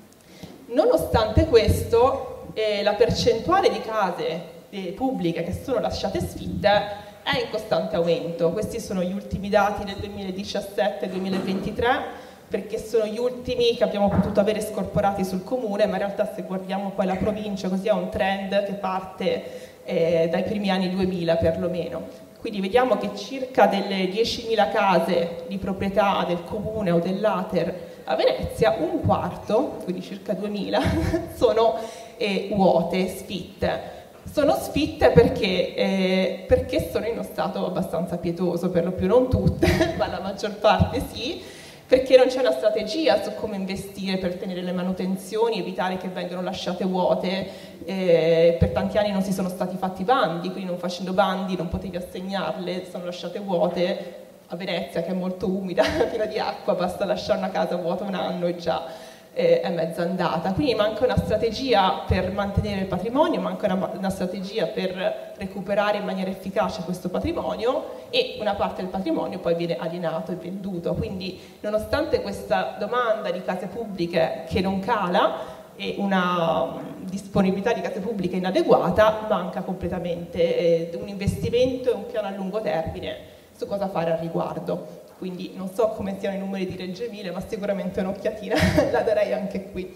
Nonostante questo, eh, la percentuale di case eh, pubbliche che sono lasciate sfitte è in costante aumento. Questi sono gli ultimi dati del duemiladiciassette duemilaventitré, perché sono gli ultimi che abbiamo potuto avere scorporati sul comune, ma in realtà se guardiamo poi la provincia così è un trend che parte eh, dai primi anni duemila perlomeno. Quindi vediamo che circa delle diecimila case di proprietà del comune o dell'A T E R a Venezia, un quarto, quindi circa duemila, sono eh, vuote, sfitte. Sono sfitte perché, eh, perché sono in uno stato abbastanza pietoso, per lo più non tutte, ma la maggior parte sì, perché non c'è una strategia su come investire per tenere le manutenzioni, evitare che vengano lasciate vuote. Eh, per tanti anni non si sono stati fatti bandi, quindi non facendo bandi non potevi assegnarle, sono lasciate vuote. A Venezia, che è molto umida, piena di acqua, basta lasciare una casa vuota un anno e già eh, è mezza andata. Quindi manca una strategia per mantenere il patrimonio, manca una, una strategia per recuperare in maniera efficace questo patrimonio, e una parte del patrimonio poi viene alienato e venduto. Quindi nonostante questa domanda di case pubbliche che non cala e una disponibilità di case pubbliche inadeguata, manca completamente eh, un investimento e un piano a lungo termine su cosa fare al riguardo. Quindi non so come siano i numeri di Reggio Emilia, ma sicuramente un'occhiatina la darei anche qui.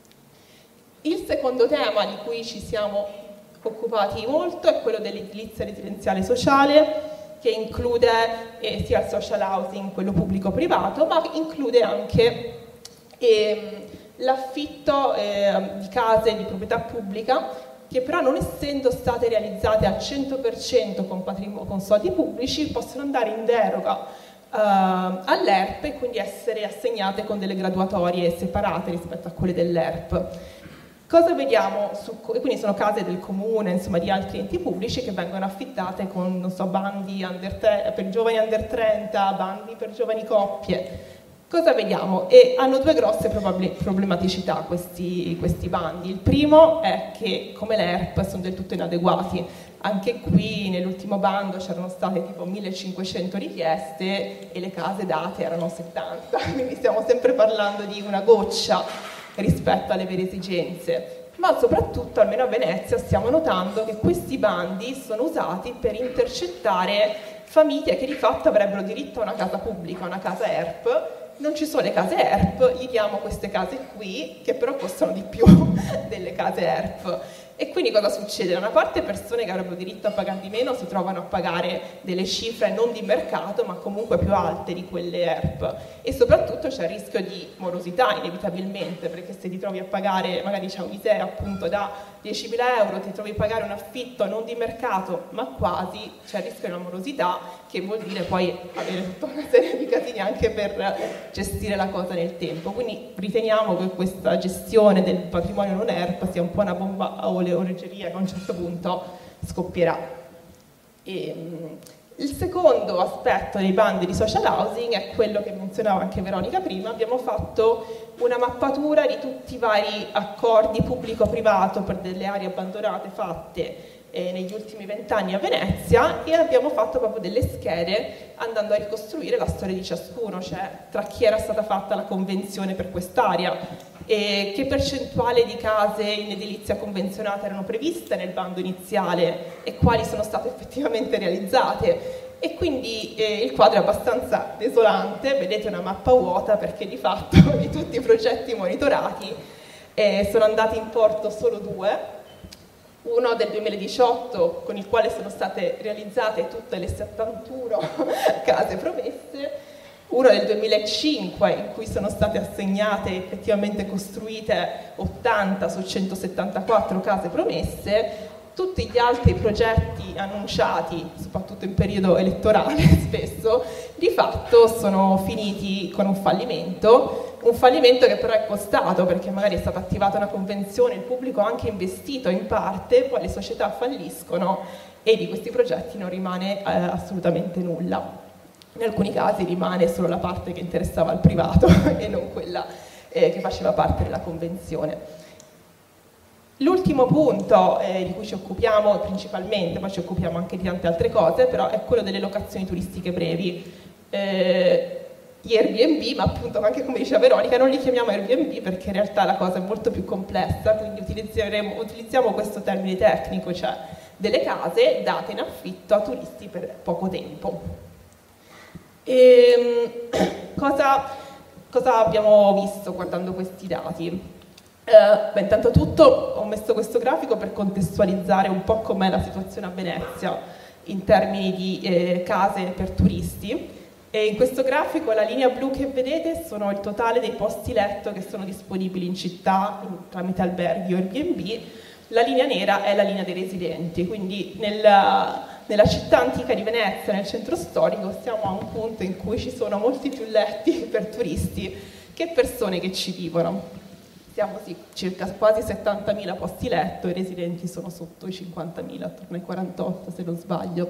Il secondo tema di cui ci siamo occupati molto è quello dell'edilizia residenziale sociale, che include eh, sia il social housing, quello pubblico-privato, ma include anche eh, l'affitto eh, di case di proprietà pubblica, che però non essendo state realizzate al cento per cento con, con soldi pubblici, possono andare in deroga uh, all'E R P e quindi essere assegnate con delle graduatorie separate rispetto a quelle dell'E R P. Cosa vediamo? Su, quindi sono case del comune, insomma di altri enti pubblici che vengono affittate con, non so, bandi under tre, per giovani under trenta, bandi per giovani coppie. Cosa vediamo? E hanno due grosse problematicità questi, questi bandi. Il primo è che, come l'E R P, sono del tutto inadeguati. Anche qui nell'ultimo bando c'erano state tipo millecinquecento richieste e le case date erano settanta, quindi stiamo sempre parlando di una goccia rispetto alle vere esigenze. ma soprattutto, almeno a Venezia, stiamo notando che questi bandi sono usati per intercettare famiglie che di fatto avrebbero diritto a una casa pubblica, una casa E R P. Non ci sono le case E R P, gli diamo queste case qui, che però costano di più delle case E R P. E quindi cosa succede? Da una parte persone che avrebbero diritto a pagare di meno si trovano a pagare delle cifre non di mercato ma comunque più alte di quelle E R P, e soprattutto c'è il rischio di morosità inevitabilmente, perché se ti trovi a pagare, magari c'è un I S E E appunto da diecimila euro, ti trovi a pagare un affitto non di mercato ma quasi, c'è il rischio di una morosità, che vuol dire poi avere tutta una serie di casini anche per gestire la cosa nel tempo. Quindi riteniamo che questa gestione del patrimonio non E R P sia un po' una bomba a orologeria che a un certo punto scoppierà. E, um, il secondo aspetto dei bandi di social housing è quello che menzionava anche Veronica prima. Abbiamo fatto una mappatura di tutti i vari accordi pubblico-privato per delle aree abbandonate fatte eh, negli ultimi vent'anni a Venezia, e abbiamo fatto proprio delle schede andando a ricostruire la storia di ciascuno, cioè tra chi era stata fatta la convenzione per quest'area, e che percentuale di case in edilizia convenzionata erano previste nel bando iniziale e quali sono state effettivamente realizzate. E quindi eh, il quadro è abbastanza desolante, vedete una mappa vuota perché di fatto di tutti i progetti monitorati eh, sono andati in porto solo due, uno del duemiladiciotto con il quale sono state realizzate tutte le settantuno case promesse, uno del duemilacinque in cui sono state assegnate e effettivamente costruite ottanta su centosettantaquattro case promesse. Tutti gli altri progetti annunciati, soprattutto in periodo elettorale spesso, di fatto sono finiti con un fallimento, un fallimento che però è costato perché magari è stata attivata una convenzione, il pubblico ha anche investito in parte, poi le società falliscono e di questi progetti non rimane eh, assolutamente nulla. In alcuni casi rimane solo la parte che interessava al privato e non quella eh, che faceva parte della convenzione. L'ultimo punto eh, di cui ci occupiamo principalmente, poi ci occupiamo anche di tante altre cose, però è quello delle locazioni turistiche brevi. Eh, gli Airbnb, ma appunto anche come diceva Veronica, non li chiamiamo Airbnb perché in realtà la cosa è molto più complessa, quindi utilizzeremo, utilizziamo questo termine tecnico, cioè delle case date in affitto a turisti per poco tempo. E, cosa, cosa abbiamo visto guardando questi dati? Eh, beh, intanto tutto ho messo questo grafico per contestualizzare un po' com'è la situazione a Venezia in termini di eh, case per turisti, e in questo grafico la linea blu che vedete sono il totale dei posti letto che sono disponibili in città in, tramite alberghi o Airbnb, la linea nera è la linea dei residenti, quindi nella, nella città antica di Venezia, nel centro storico, siamo a un punto in cui ci sono molti più letti per turisti che persone che ci vivono. Siamo sì, circa quasi settantamila posti letto, i residenti sono sotto i cinquantamila, attorno ai quarantotto se non sbaglio.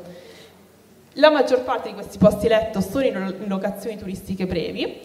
La maggior parte di questi posti letto sono in locazioni turistiche brevi,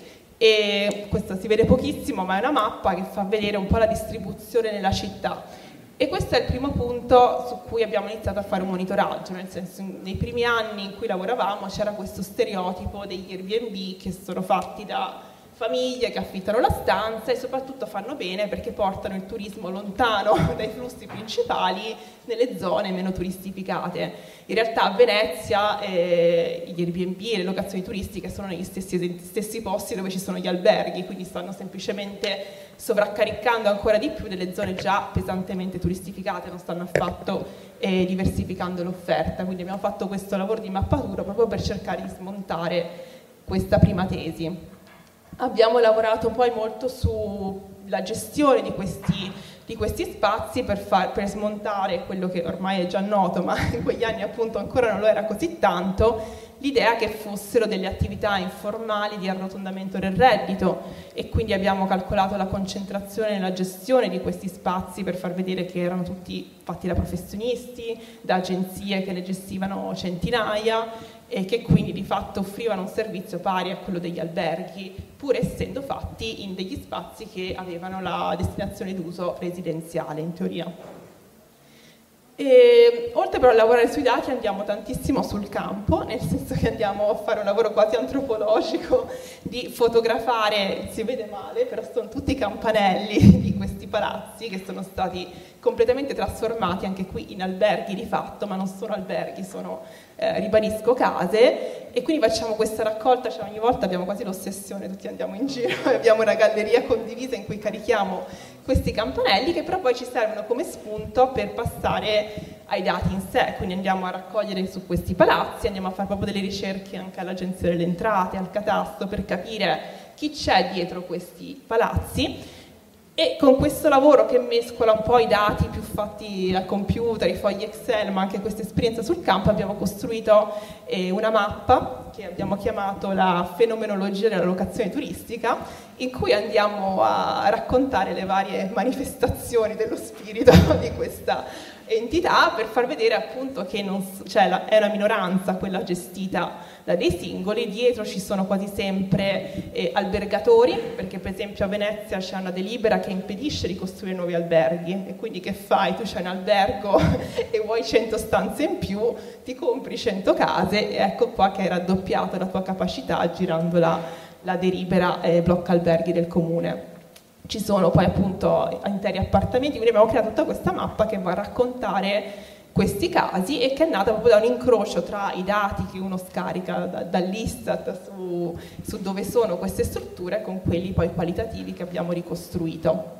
e questo si vede pochissimo, ma è una mappa che fa vedere un po' la distribuzione nella città. E questo è il primo punto su cui abbiamo iniziato a fare un monitoraggio, nel senso nei primi anni in cui lavoravamo c'era questo stereotipo degli Airbnb che sono fatti da famiglie che affittano la stanza e soprattutto fanno bene perché portano il turismo lontano dai flussi principali nelle zone meno turistificate. In realtà a Venezia eh, gli Airbnb e le locazioni turistiche sono negli stessi, stessi posti dove ci sono gli alberghi, quindi stanno semplicemente sovraccaricando ancora di più delle zone già pesantemente turistificate, non stanno affatto eh, diversificando l'offerta. Quindi abbiamo fatto questo lavoro di mappatura proprio per cercare di smontare questa prima tesi. Abbiamo lavorato poi molto sulla gestione di questi, di questi spazi per, far, per smontare quello che ormai è già noto, ma in quegli anni appunto ancora non lo era così tanto, l'idea che fossero delle attività informali di arrotondamento del reddito, e quindi abbiamo calcolato la concentrazione nella gestione di questi spazi per far vedere che erano tutti fatti da professionisti, da agenzie che ne gestivano centinaia, e che quindi di fatto offrivano un servizio pari a quello degli alberghi, pur essendo fatti in degli spazi che avevano la destinazione d'uso residenziale in teoria. E, oltre però a lavorare sui dati andiamo tantissimo sul campo, nel senso che andiamo a fare un lavoro quasi antropologico di fotografare, si vede male, però sono tutti i campanelli di questi palazzi che sono stati completamente trasformati anche qui in alberghi di fatto, ma non sono alberghi, sono, eh, ribadisco, case, e quindi facciamo questa raccolta, cioè ogni volta abbiamo quasi l'ossessione, tutti andiamo in giro e abbiamo una galleria condivisa in cui carichiamo questi campanelli che però poi ci servono come spunto per passare ai dati in sé, quindi andiamo a raccogliere su questi palazzi, andiamo a fare proprio delle ricerche anche all'Agenzia delle Entrate, al Catasto, per capire chi c'è dietro questi palazzi. E con questo lavoro che mescola un po' i dati più fatti al computer, i fogli Excel, ma anche questa esperienza sul campo, abbiamo costruito eh, una mappa che abbiamo chiamato la fenomenologia della locazione turistica, in cui andiamo a raccontare le varie manifestazioni dello spirito di questa entità, per far vedere appunto che non, cioè, la, è una minoranza quella gestita da dei singoli, dietro ci sono quasi sempre eh, albergatori, perché per esempio a Venezia c'è una delibera che impedisce di costruire nuovi alberghi, e quindi che fai? Tu c'hai un albergo e vuoi cento stanze in più, ti compri cento case e ecco qua che hai raddoppiato la tua capacità girando la, la delibera eh, blocca alberghi del comune. Ci sono poi appunto interi appartamenti, quindi abbiamo creato tutta questa mappa che va a raccontare questi casi e che è nata proprio da un incrocio tra i dati che uno scarica da, dall'Istat su, su dove sono queste strutture con quelli poi qualitativi che abbiamo ricostruito.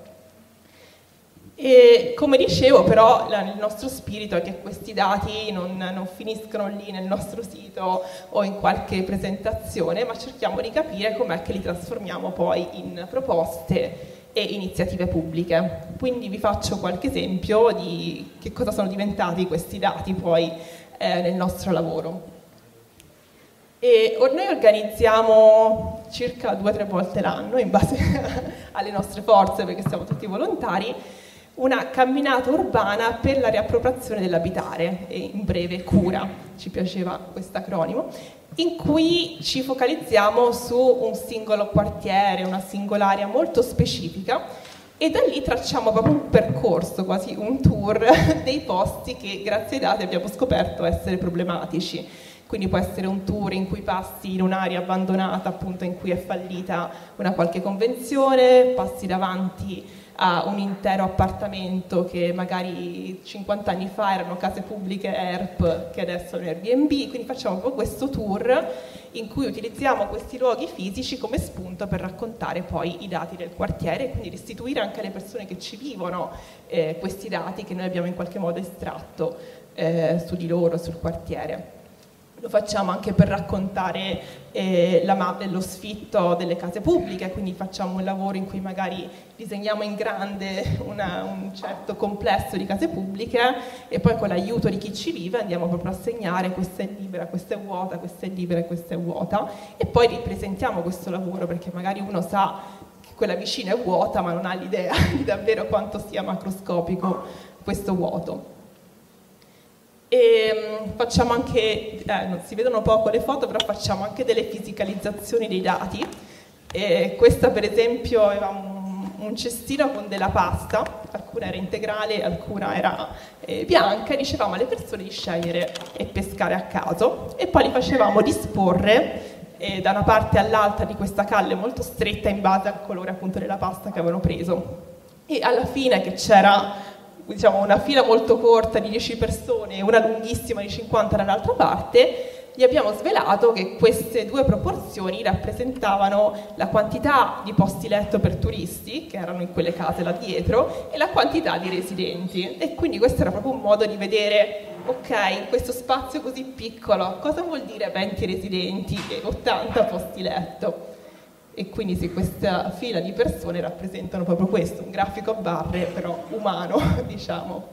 E come dicevo però la, il nostro spirito è che questi dati non, non finiscono lì nel nostro sito o in qualche presentazione, ma cerchiamo di capire com'è che li trasformiamo poi in proposte e iniziative pubbliche. Quindi vi faccio qualche esempio di che cosa sono diventati questi dati poi eh, nel nostro lavoro. E noi organizziamo circa due o tre volte l'anno, in base alle nostre forze, perché siamo tutti volontari, una camminata urbana per la riappropriazione dell'abitare, e in breve CURA, ci piaceva questo acronimo, in cui ci focalizziamo su un singolo quartiere, una singola area molto specifica, e da lì tracciamo proprio un percorso, quasi un tour dei posti che grazie ai dati abbiamo scoperto essere problematici. Quindi può essere un tour in cui passi in un'area abbandonata, appunto in cui è fallita una qualche convenzione, passi davanti a un intero appartamento che magari cinquanta anni fa erano case pubbliche E R P che adesso sono Airbnb, quindi facciamo proprio questo tour in cui utilizziamo questi luoghi fisici come spunto per raccontare poi i dati del quartiere e quindi restituire anche alle persone che ci vivono eh, questi dati che noi abbiamo in qualche modo estratto eh, su di loro, sul quartiere. Lo facciamo anche per raccontare eh, la mappa dello sfitto delle case pubbliche, quindi facciamo un lavoro in cui magari disegniamo in grande una, un certo complesso di case pubbliche e poi con l'aiuto di chi ci vive andiamo proprio a segnare questa è libera, questa è vuota, questa è libera e questa è vuota, e poi ripresentiamo questo lavoro perché magari uno sa che quella vicina è vuota ma non ha l'idea di davvero quanto sia macroscopico questo vuoto. E facciamo anche, eh, non si vedono poco le foto, però facciamo anche delle fisicalizzazioni dei dati. E questa per esempio era un, un cestino con della pasta, alcuna era integrale, alcuna era eh, bianca, e dicevamo alle persone di scegliere e pescare a caso, e poi li facevamo disporre eh, da una parte all'altra di questa calle molto stretta in base al colore appunto della pasta che avevano preso. E alla fine che c'era diciamo una fila molto corta di dieci persone e una lunghissima di cinquanta dall'altra parte, gli abbiamo svelato che queste due proporzioni rappresentavano la quantità di posti letto per turisti, che erano in quelle case là dietro, e la quantità di residenti. E quindi questo era proprio un modo di vedere, ok, in questo spazio così piccolo, cosa vuol dire venti residenti e ottanta posti letto? E quindi sì, questa fila di persone rappresentano proprio questo, un grafico a barre però umano, diciamo.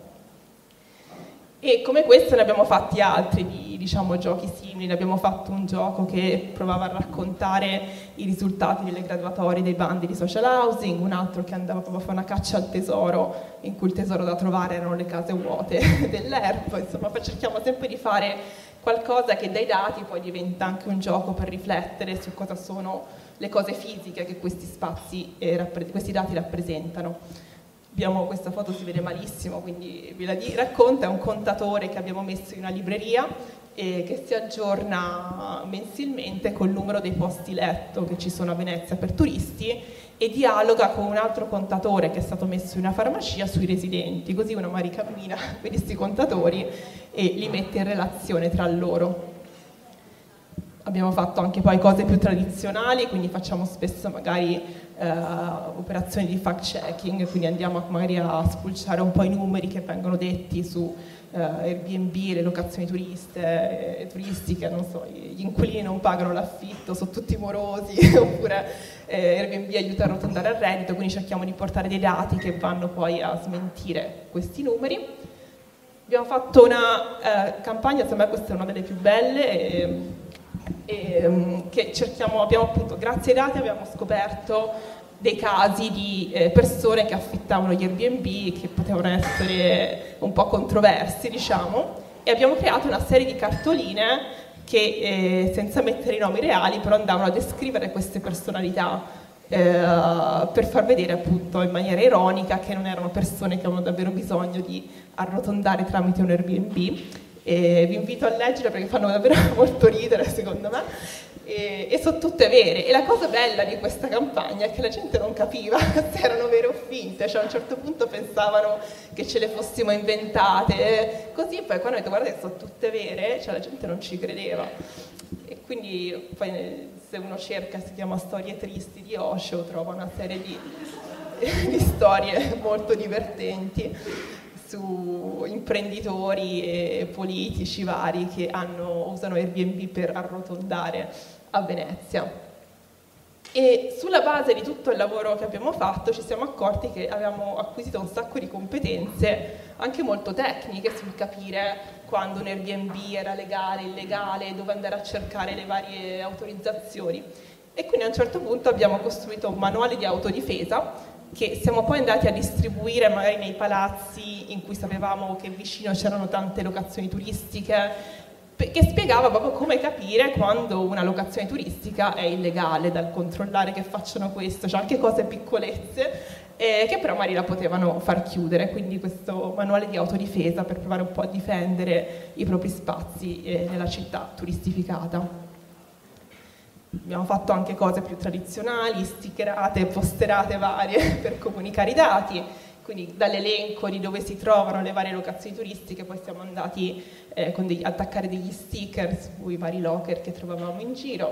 E come questo ne abbiamo fatti altri di diciamo, giochi simili, ne abbiamo fatto un gioco che provava a raccontare i risultati delle graduatorie dei bandi di social housing, un altro che andava proprio a fare una caccia al tesoro, in cui il tesoro da trovare erano le case vuote dell'E R P, insomma cerchiamo sempre di fare qualcosa che dai dati poi diventa anche un gioco per riflettere su cosa sono le cose fisiche che questi spazi, eh, questi dati rappresentano. abbiamo, questa foto si vede malissimo, quindi ve la di, racconta, è un contatore che abbiamo messo in una libreria e che si aggiorna mensilmente col numero dei posti letto che ci sono a Venezia per turisti e dialoga con un altro contatore che è stato messo in una farmacia sui residenti, così uno magari cammina per questi contatori e li mette in relazione tra loro. Abbiamo fatto anche poi cose più tradizionali, quindi facciamo spesso magari eh, operazioni di fact-checking, quindi andiamo magari a spulciare un po' i numeri che vengono detti su eh, Airbnb, le locazioni turiste, eh, turistiche, non so, gli inquilini non pagano l'affitto, sono tutti morosi, oppure eh, Airbnb aiuta a arrotondare il reddito, quindi cerchiamo di portare dei dati che vanno poi a smentire questi numeri. Abbiamo fatto una eh, campagna, secondo me questa è una delle più belle, e, e, che cerchiamo, abbiamo appunto, grazie ai dati abbiamo scoperto dei casi di eh, persone che affittavano gli Airbnb che potevano essere un po' controversi, diciamo, e abbiamo creato una serie di cartoline che, eh, senza mettere i nomi reali, però andavano a descrivere queste personalità, eh, per far vedere appunto in maniera ironica che non erano persone che avevano davvero bisogno di arrotondare tramite un Airbnb. E vi invito a leggere perché fanno davvero molto ridere, secondo me, e, e sono tutte vere. E la cosa bella di questa campagna è che la gente non capiva se erano vere o finte, cioè a un certo punto pensavano che ce le fossimo inventate, così poi quando ho detto guarda che sono tutte vere, cioè la gente non ci credeva. E quindi poi se uno cerca, si chiama Storie tristi di Osho, trova una serie di, di storie molto divertenti su imprenditori e politici vari che hanno, usano Airbnb per arrotondare a Venezia. E sulla base di tutto il lavoro che abbiamo fatto ci siamo accorti che avevamo acquisito un sacco di competenze anche molto tecniche sul capire quando un Airbnb era legale, illegale, dove andare a cercare le varie autorizzazioni. E quindi a un certo punto abbiamo costruito un manuale di autodifesa che siamo poi andati a distribuire magari nei palazzi in cui sapevamo che vicino c'erano tante locazioni turistiche, che spiegava proprio come capire quando una locazione turistica è illegale, dal controllare che facciano questo, cioè anche cose piccolezze eh, che però magari la potevano far chiudere, quindi questo manuale di autodifesa per provare un po' a difendere i propri spazi eh, nella città turistificata. Abbiamo fatto anche cose più tradizionali, stickerate, posterate varie per comunicare i dati, quindi dall'elenco di dove si trovano le varie locazioni turistiche poi siamo andati eh, con degli, attaccare degli sticker sui vari locker che trovavamo in giro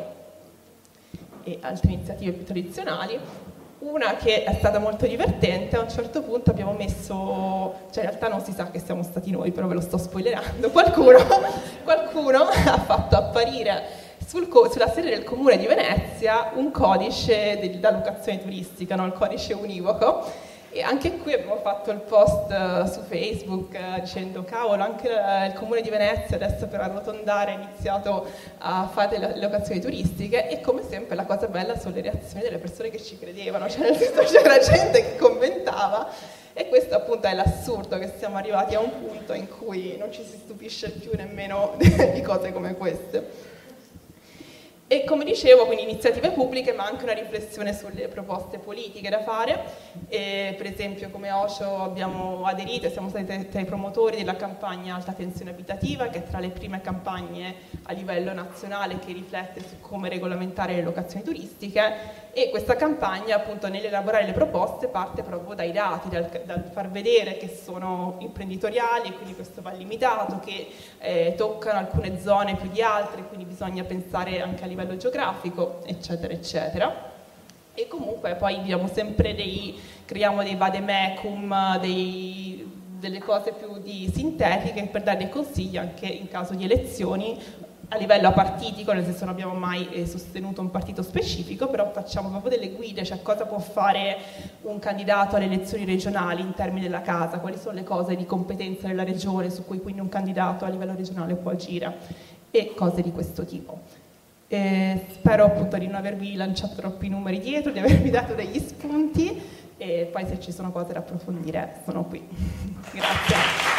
e altre iniziative più tradizionali. Una che è stata molto divertente, a un certo punto abbiamo messo, cioè in realtà non si sa che siamo stati noi, però ve lo sto spoilerando, qualcuno, qualcuno ha fatto apparire Sul sulla sede del Comune di Venezia un codice di, da locazione turistica, no? Il codice univoco, e anche qui abbiamo fatto il post uh, su Facebook uh, dicendo cavolo, anche uh, il Comune di Venezia adesso per arrotondare ha iniziato a fare le locazioni turistiche, e come sempre la cosa bella sono le reazioni delle persone che ci credevano, cioè nel senso c'era gente che commentava, e questo appunto è l'assurdo, che siamo arrivati a un punto in cui non ci si stupisce più nemmeno di cose come queste. E come dicevo, quindi iniziative pubbliche, ma anche una riflessione sulle proposte politiche da fare. E per esempio come Osho abbiamo aderito e siamo stati tra i promotori della campagna Alta Tensione Abitativa, che è tra le prime campagne a livello nazionale che riflette su come regolamentare le locazioni turistiche, e questa campagna appunto nell'elaborare le proposte parte proprio dai dati, dal, dal far vedere che sono imprenditoriali, e quindi questo va limitato, che eh, toccano alcune zone più di altre, quindi bisogna pensare anche a livello geografico, eccetera, eccetera. E comunque poi diamo sempre dei, creiamo dei vademecum, dei, delle cose più di sintetiche per dare dei consigli anche in caso di elezioni, a livello apartitico, nel senso non abbiamo mai eh, sostenuto un partito specifico, però facciamo proprio delle guide, cioè cosa può fare un candidato alle elezioni regionali in termini della casa, quali sono le cose di competenza della regione su cui quindi un candidato a livello regionale può agire, e cose di questo tipo. Eh, spero appunto di non avervi lanciato troppi numeri dietro, di avervi dato degli spunti, e poi se ci sono cose da approfondire sono qui. Grazie.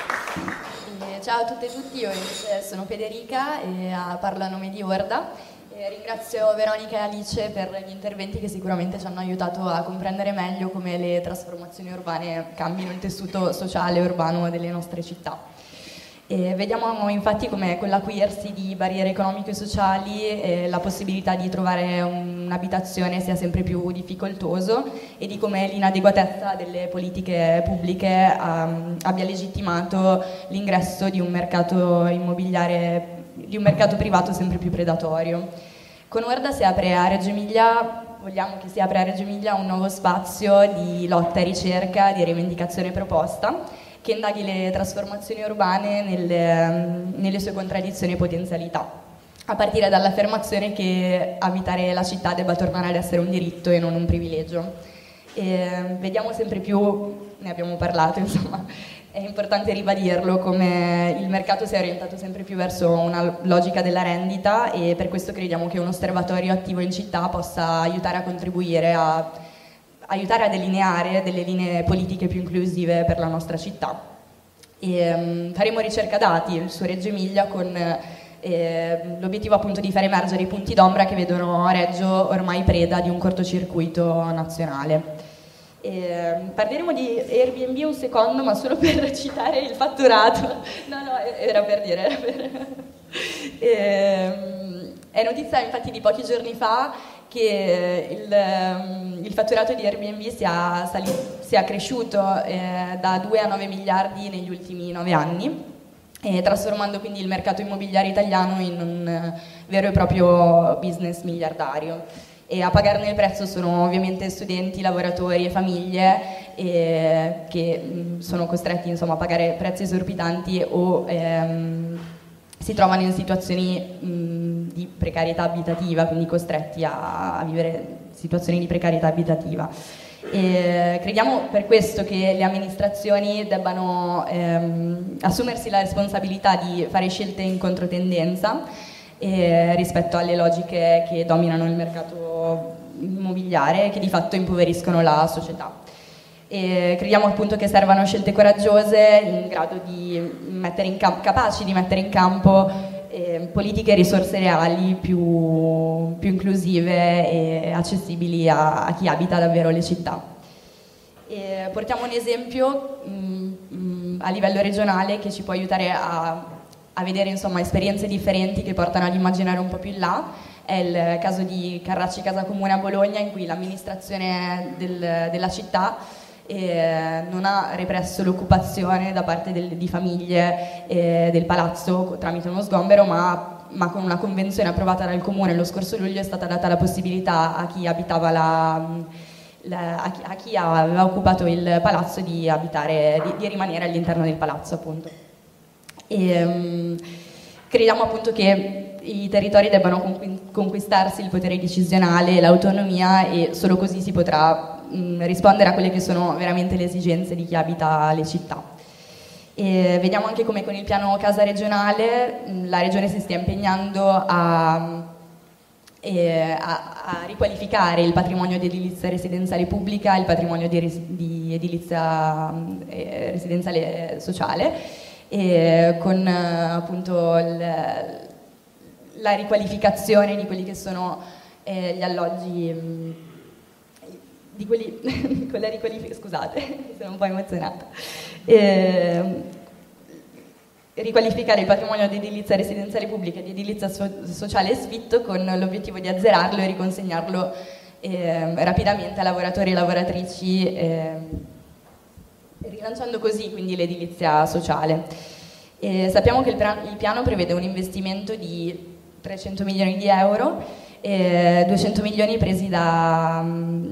Ciao a tutte e tutti, io invece sono Federica e parlo a nome di Orda. E ringrazio Veronica e Alice per gli interventi che sicuramente ci hanno aiutato a comprendere meglio come le trasformazioni urbane cambino il tessuto sociale e urbano delle nostre città. E vediamo infatti come con l'acuirsi di barriere economiche e sociali eh, la possibilità di trovare un'abitazione sia sempre più difficoltoso e di come l'inadeguatezza delle politiche pubbliche um, abbia legittimato l'ingresso di un mercato immobiliare, di un mercato privato sempre più predatorio. Con Uerda si apre a Reggio Emilia, vogliamo che si apra a Reggio Emilia un nuovo spazio di lotta e ricerca, di rivendicazione e proposta, che indaghi le trasformazioni urbane nelle, nelle sue contraddizioni e potenzialità, a partire dall'affermazione che abitare la città debba tornare ad essere un diritto e non un privilegio. E vediamo sempre più, ne abbiamo parlato insomma, è importante ribadirlo, come il mercato si è orientato sempre più verso una logica della rendita e per questo crediamo che un osservatorio attivo in città possa aiutare a contribuire a aiutare a delineare delle linee politiche più inclusive per la nostra città. E, um, faremo ricerca dati su Reggio Emilia con eh, l'obiettivo appunto di far emergere i punti d'ombra che vedono Reggio ormai preda di un cortocircuito nazionale. E, parleremo di Airbnb un secondo, ma solo per citare il fatturato. No, no, era per dire. Era per... e, è notizia infatti di pochi giorni fa che il, il fatturato di Airbnb sia, sali, sia cresciuto eh, da due a nove miliardi negli ultimi nove anni, eh, trasformando quindi il mercato immobiliare italiano in un eh, vero e proprio business miliardario. E a pagarne il prezzo sono ovviamente studenti, lavoratori e famiglie eh, che mh, sono costretti insomma, a pagare prezzi esorbitanti o ehm, si trovano in situazioni mh, di precarietà abitativa, quindi costretti a, a vivere situazioni di precarietà abitativa. E crediamo per questo che le amministrazioni debbano ehm, assumersi la responsabilità di fare scelte in controtendenza eh, rispetto alle logiche che dominano il mercato immobiliare e che di fatto impoveriscono la società. E crediamo appunto che servano scelte coraggiose in grado di mettere in campo, capaci di mettere in campo eh, politiche e risorse reali più, più inclusive e accessibili a, a chi abita davvero le città. E portiamo un esempio mh, mh, a livello regionale che ci può aiutare a, a vedere insomma, esperienze differenti che portano ad immaginare un po' più in là. È il caso di Carracci Casa Comune a Bologna, in cui l'amministrazione del, della città eh, non ha represso l'occupazione da parte del, di famiglie eh, del palazzo tramite uno sgombero, ma, ma con una convenzione approvata dal Comune lo scorso luglio è stata data la possibilità a chi abitava la, la a, chi, a chi aveva occupato il palazzo di abitare, di, di rimanere all'interno del palazzo appunto. E, um, crediamo appunto che i territori debbano conquistarsi il potere decisionale, l'autonomia e solo così si potrà mh, rispondere a quelle che sono veramente le esigenze di chi abita le città. E vediamo anche come con il piano casa regionale mh, la regione si stia impegnando a, eh, a, a riqualificare il patrimonio di edilizia residenziale pubblica, il patrimonio di, res, di edilizia eh, residenziale sociale, e con eh, appunto il, la riqualificazione di quelli che sono eh, gli alloggi, mh, di quelli, con la riqualific- scusate, sono un po' emozionata, eh, riqualificare il patrimonio di edilizia residenziale pubblica e di edilizia so- sociale e sfitto con l'obiettivo di azzerarlo e riconsegnarlo eh, rapidamente a lavoratori e lavoratrici, eh, rilanciando così quindi l'edilizia sociale. E sappiamo che il, pra- il piano prevede un investimento di trecento milioni di euro, eh, duecento milioni presi da,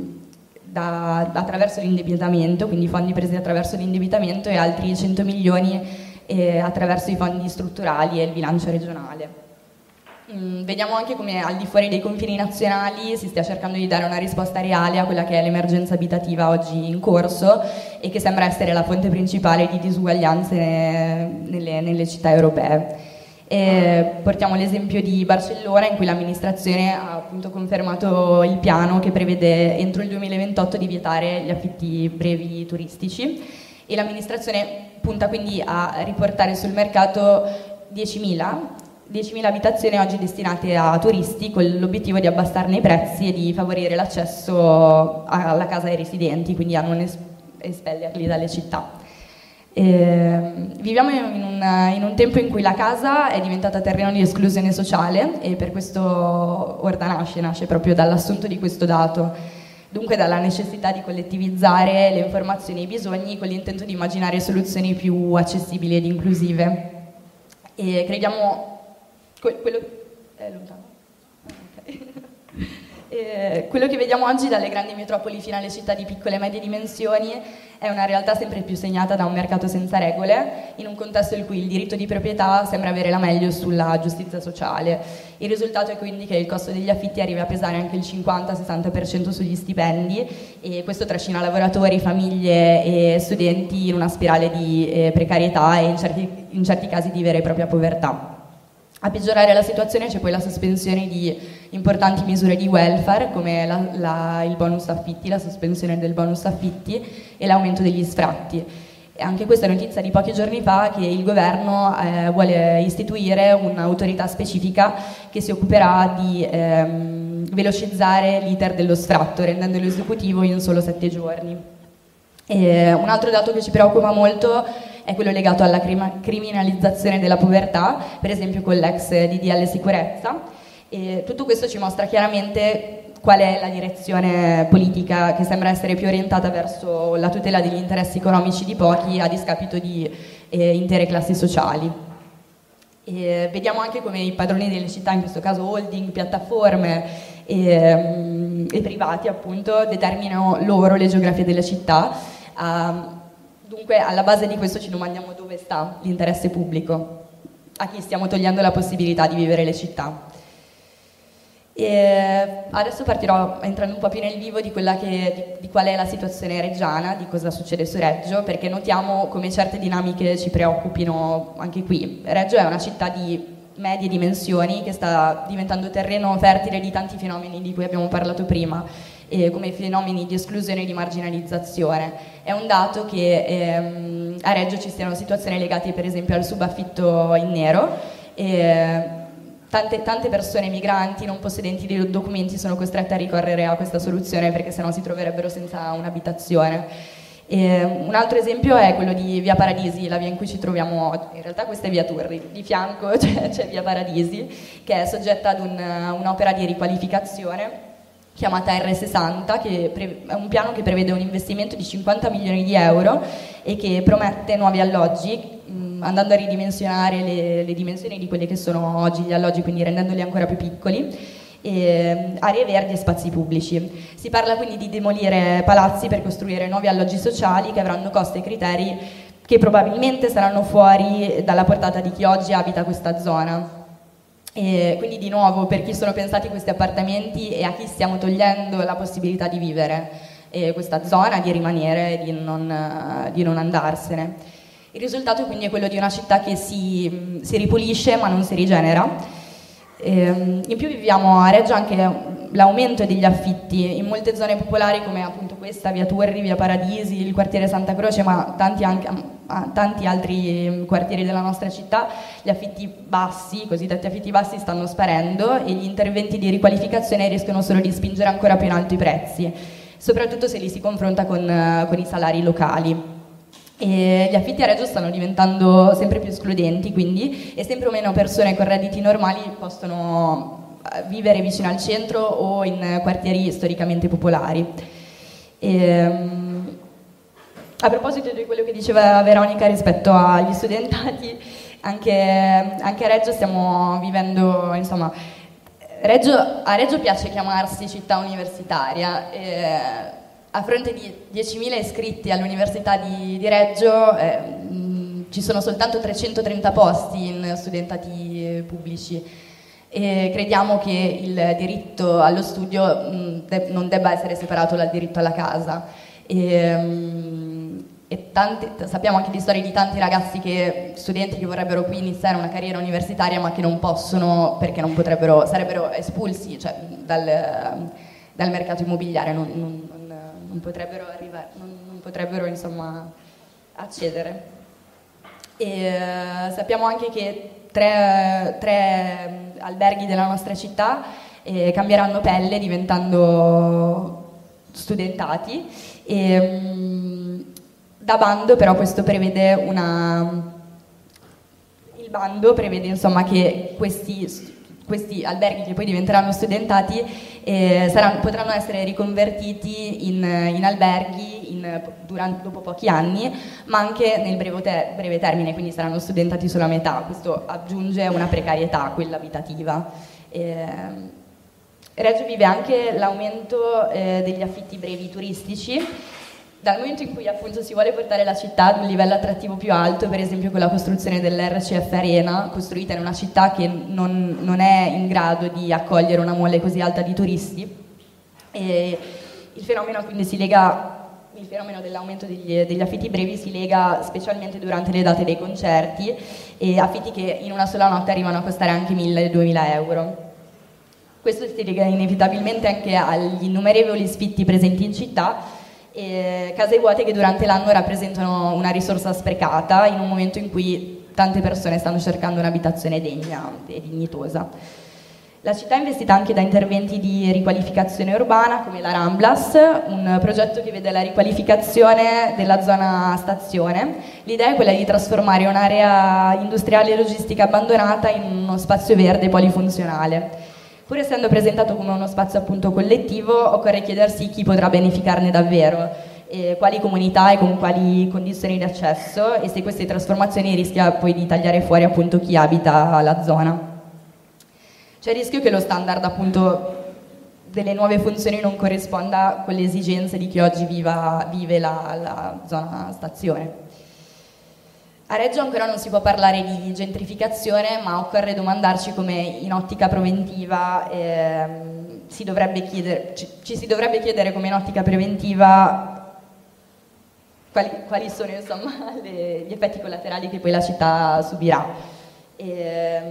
da, da attraverso l'indebitamento, quindi fondi presi attraverso l'indebitamento, e altri cento milioni eh, attraverso i fondi strutturali e il bilancio regionale. Mm, vediamo anche come al di fuori dei confini nazionali si stia cercando di dare una risposta reale a quella che è l'emergenza abitativa oggi in corso e che sembra essere la fonte principale di disuguaglianze nelle, nelle città europee. E portiamo l'esempio di Barcellona, in cui l'amministrazione ha appunto confermato il piano che prevede entro il duemilaventotto di vietare gli affitti brevi turistici, e l'amministrazione punta quindi a riportare sul mercato diecimila diecimila abitazioni oggi destinate a turisti con l'obiettivo di abbassarne i prezzi e di favorire l'accesso alla casa ai residenti, quindi a non es- espellerli dalle città. Eh, viviamo in un, in un tempo in cui la casa è diventata terreno di esclusione sociale e per questo Orda nasce, nasce proprio dall'assunto di questo dato, dunque dalla necessità di collettivizzare le informazioni e i bisogni con l'intento di immaginare soluzioni più accessibili ed inclusive. E crediamo quello, è lontano. Okay. E quello che vediamo oggi dalle grandi metropoli fino alle città di piccole e medie dimensioni è una realtà sempre più segnata da un mercato senza regole, in un contesto in cui il diritto di proprietà sembra avere la meglio sulla giustizia sociale. Il risultato è quindi che il costo degli affitti arriva a pesare anche il cinquanta sessanta per cento sugli stipendi e questo trascina lavoratori, famiglie e studenti in una spirale di eh, precarietà e in certi, in certi casi di vera e propria povertà. A peggiorare la situazione c'è poi la sospensione di importanti misure di welfare come la, la, il bonus affitti, la sospensione del bonus affitti e l'aumento degli sfratti. E anche questa è notizia di pochi giorni fa che il governo eh, vuole istituire un'autorità specifica che si occuperà di ehm, velocizzare l'iter dello sfratto, rendendolo esecutivo in solo sette giorni. E un altro dato che ci preoccupa molto è quello legato alla criminalizzazione della povertà, per esempio con l'ex D D L sicurezza. E tutto questo ci mostra chiaramente qual è la direzione politica che sembra essere più orientata verso la tutela degli interessi economici di pochi a discapito di eh, intere classi sociali. E vediamo anche come i padroni delle città, in questo caso holding, piattaforme e, e privati appunto, determinano loro le geografie delle città. Uh, dunque alla base di questo ci domandiamo dove sta l'interesse pubblico, a chi stiamo togliendo la possibilità di vivere le città. E adesso partirò entrando un po' più nel vivo di, quella che, di, di qual è la situazione reggiana, di cosa succede su Reggio, perché notiamo come certe dinamiche ci preoccupino anche qui. Reggio è una città di medie dimensioni che sta diventando terreno fertile di tanti fenomeni di cui abbiamo parlato prima, eh, come i fenomeni di esclusione e di marginalizzazione. È un dato che ehm, a Reggio ci siano situazioni legate per esempio al subaffitto in nero. Eh, Tante, tante persone migranti non possedenti di documenti sono costrette a ricorrere a questa soluzione perché sennò si troverebbero senza un'abitazione. E un altro esempio è quello di Via Paradisi, la via in cui ci troviamo oggi. In realtà questa è Via Turri, di fianco c'è, c'è Via Paradisi, che è soggetta ad un, un'opera di riqualificazione chiamata R sessanta, che pre- è un piano che prevede un investimento di cinquanta milioni di euro e che promette nuovi alloggi, mh, andando a ridimensionare le, le dimensioni di quelli che sono oggi gli alloggi, quindi rendendoli ancora più piccoli, e, aree verdi e spazi pubblici. Si parla quindi di demolire palazzi per costruire nuovi alloggi sociali che avranno costi e criteri che probabilmente saranno fuori dalla portata di chi oggi abita questa zona. E quindi di nuovo, per chi sono pensati questi appartamenti e a chi stiamo togliendo la possibilità di vivere eh, questa zona, di rimanere, di non, uh, di non andarsene. Il risultato quindi è quello di una città che si, si ripulisce ma non si rigenera. E, in più viviamo a Reggio anche l'aumento degli affitti in molte zone popolari come appunto questa, Via Turri, Via Paradisi, il quartiere Santa Croce, ma tanti, anche, tanti altri quartieri della nostra città. Gli affitti bassi, i cosiddetti affitti bassi, stanno sparendo e gli interventi di riqualificazione rischiano solo di spingere ancora più in alto i prezzi, soprattutto se li si confronta con, con i salari locali. E gli affitti a Reggio stanno diventando sempre più escludenti, quindi, e sempre meno persone con redditi normali possono vivere vicino al centro o in quartieri storicamente popolari. E, a proposito di quello che diceva Veronica rispetto agli studentati, anche, anche a Reggio stiamo vivendo, insomma, Reggio, a Reggio piace chiamarsi città universitaria. E, a fronte di diecimila iscritti all'Università di, di Reggio eh, mh, ci sono soltanto trecentotrenta posti in studentati pubblici e crediamo che il diritto allo studio mh, de- non debba essere separato dal diritto alla casa. E, mh, e tanti, sappiamo anche di storie di tanti ragazzi, che, studenti che vorrebbero qui iniziare una carriera universitaria ma che non possono perché non potrebbero, sarebbero espulsi, cioè, dal, dal mercato immobiliare, non, non, non potrebbero arrivare, non, non potrebbero insomma accedere. E uh, sappiamo anche che tre, tre alberghi della nostra città eh, cambieranno pelle diventando studentati. E, mh, da bando però questo prevede una... Il bando prevede insomma che questi questi alberghi che poi diventeranno studentati eh, saranno, potranno essere riconvertiti in, in alberghi in, durante, dopo pochi anni, ma anche nel breve, te, breve termine, quindi saranno studentati solo a metà. Questo aggiunge una precarietà a quella abitativa. Eh, Reggio vive anche l'aumento eh, degli affitti brevi turistici. Dal momento in cui appunto si vuole portare la città ad un livello attrattivo più alto, per esempio con la costruzione dell'R C F Arena, costruita in una città che non, non è in grado di accogliere una mole così alta di turisti, e il fenomeno quindi si lega, il fenomeno dell'aumento degli, degli affitti brevi si lega specialmente durante le date dei concerti, e affitti che in una sola notte arrivano a costare anche mille-duemila euro. Questo si lega inevitabilmente anche agli innumerevoli sfitti presenti in città, e case vuote che durante l'anno rappresentano una risorsa sprecata in un momento in cui tante persone stanno cercando un'abitazione degna e dignitosa. La città è investita anche da interventi di riqualificazione urbana come la Ramblas, un progetto che vede la riqualificazione della zona stazione. L'idea è quella di trasformare un'area industriale e logistica abbandonata in uno spazio verde polifunzionale. Pur essendo presentato come uno spazio appunto collettivo, occorre chiedersi chi potrà beneficarne davvero, e quali comunità e con quali condizioni di accesso, e se queste trasformazioni rischia poi di tagliare fuori appunto chi abita la zona. C'è il rischio che lo standard appunto delle nuove funzioni non corrisponda con le esigenze di chi oggi viva, vive la, la zona stazione. A Reggio ancora non si può parlare di gentrificazione, ma occorre domandarci come in ottica preventiva ehm, si dovrebbe chiedere, ci, ci si dovrebbe chiedere come in ottica preventiva quali, quali sono insomma, le, gli effetti collaterali che poi la città subirà. E,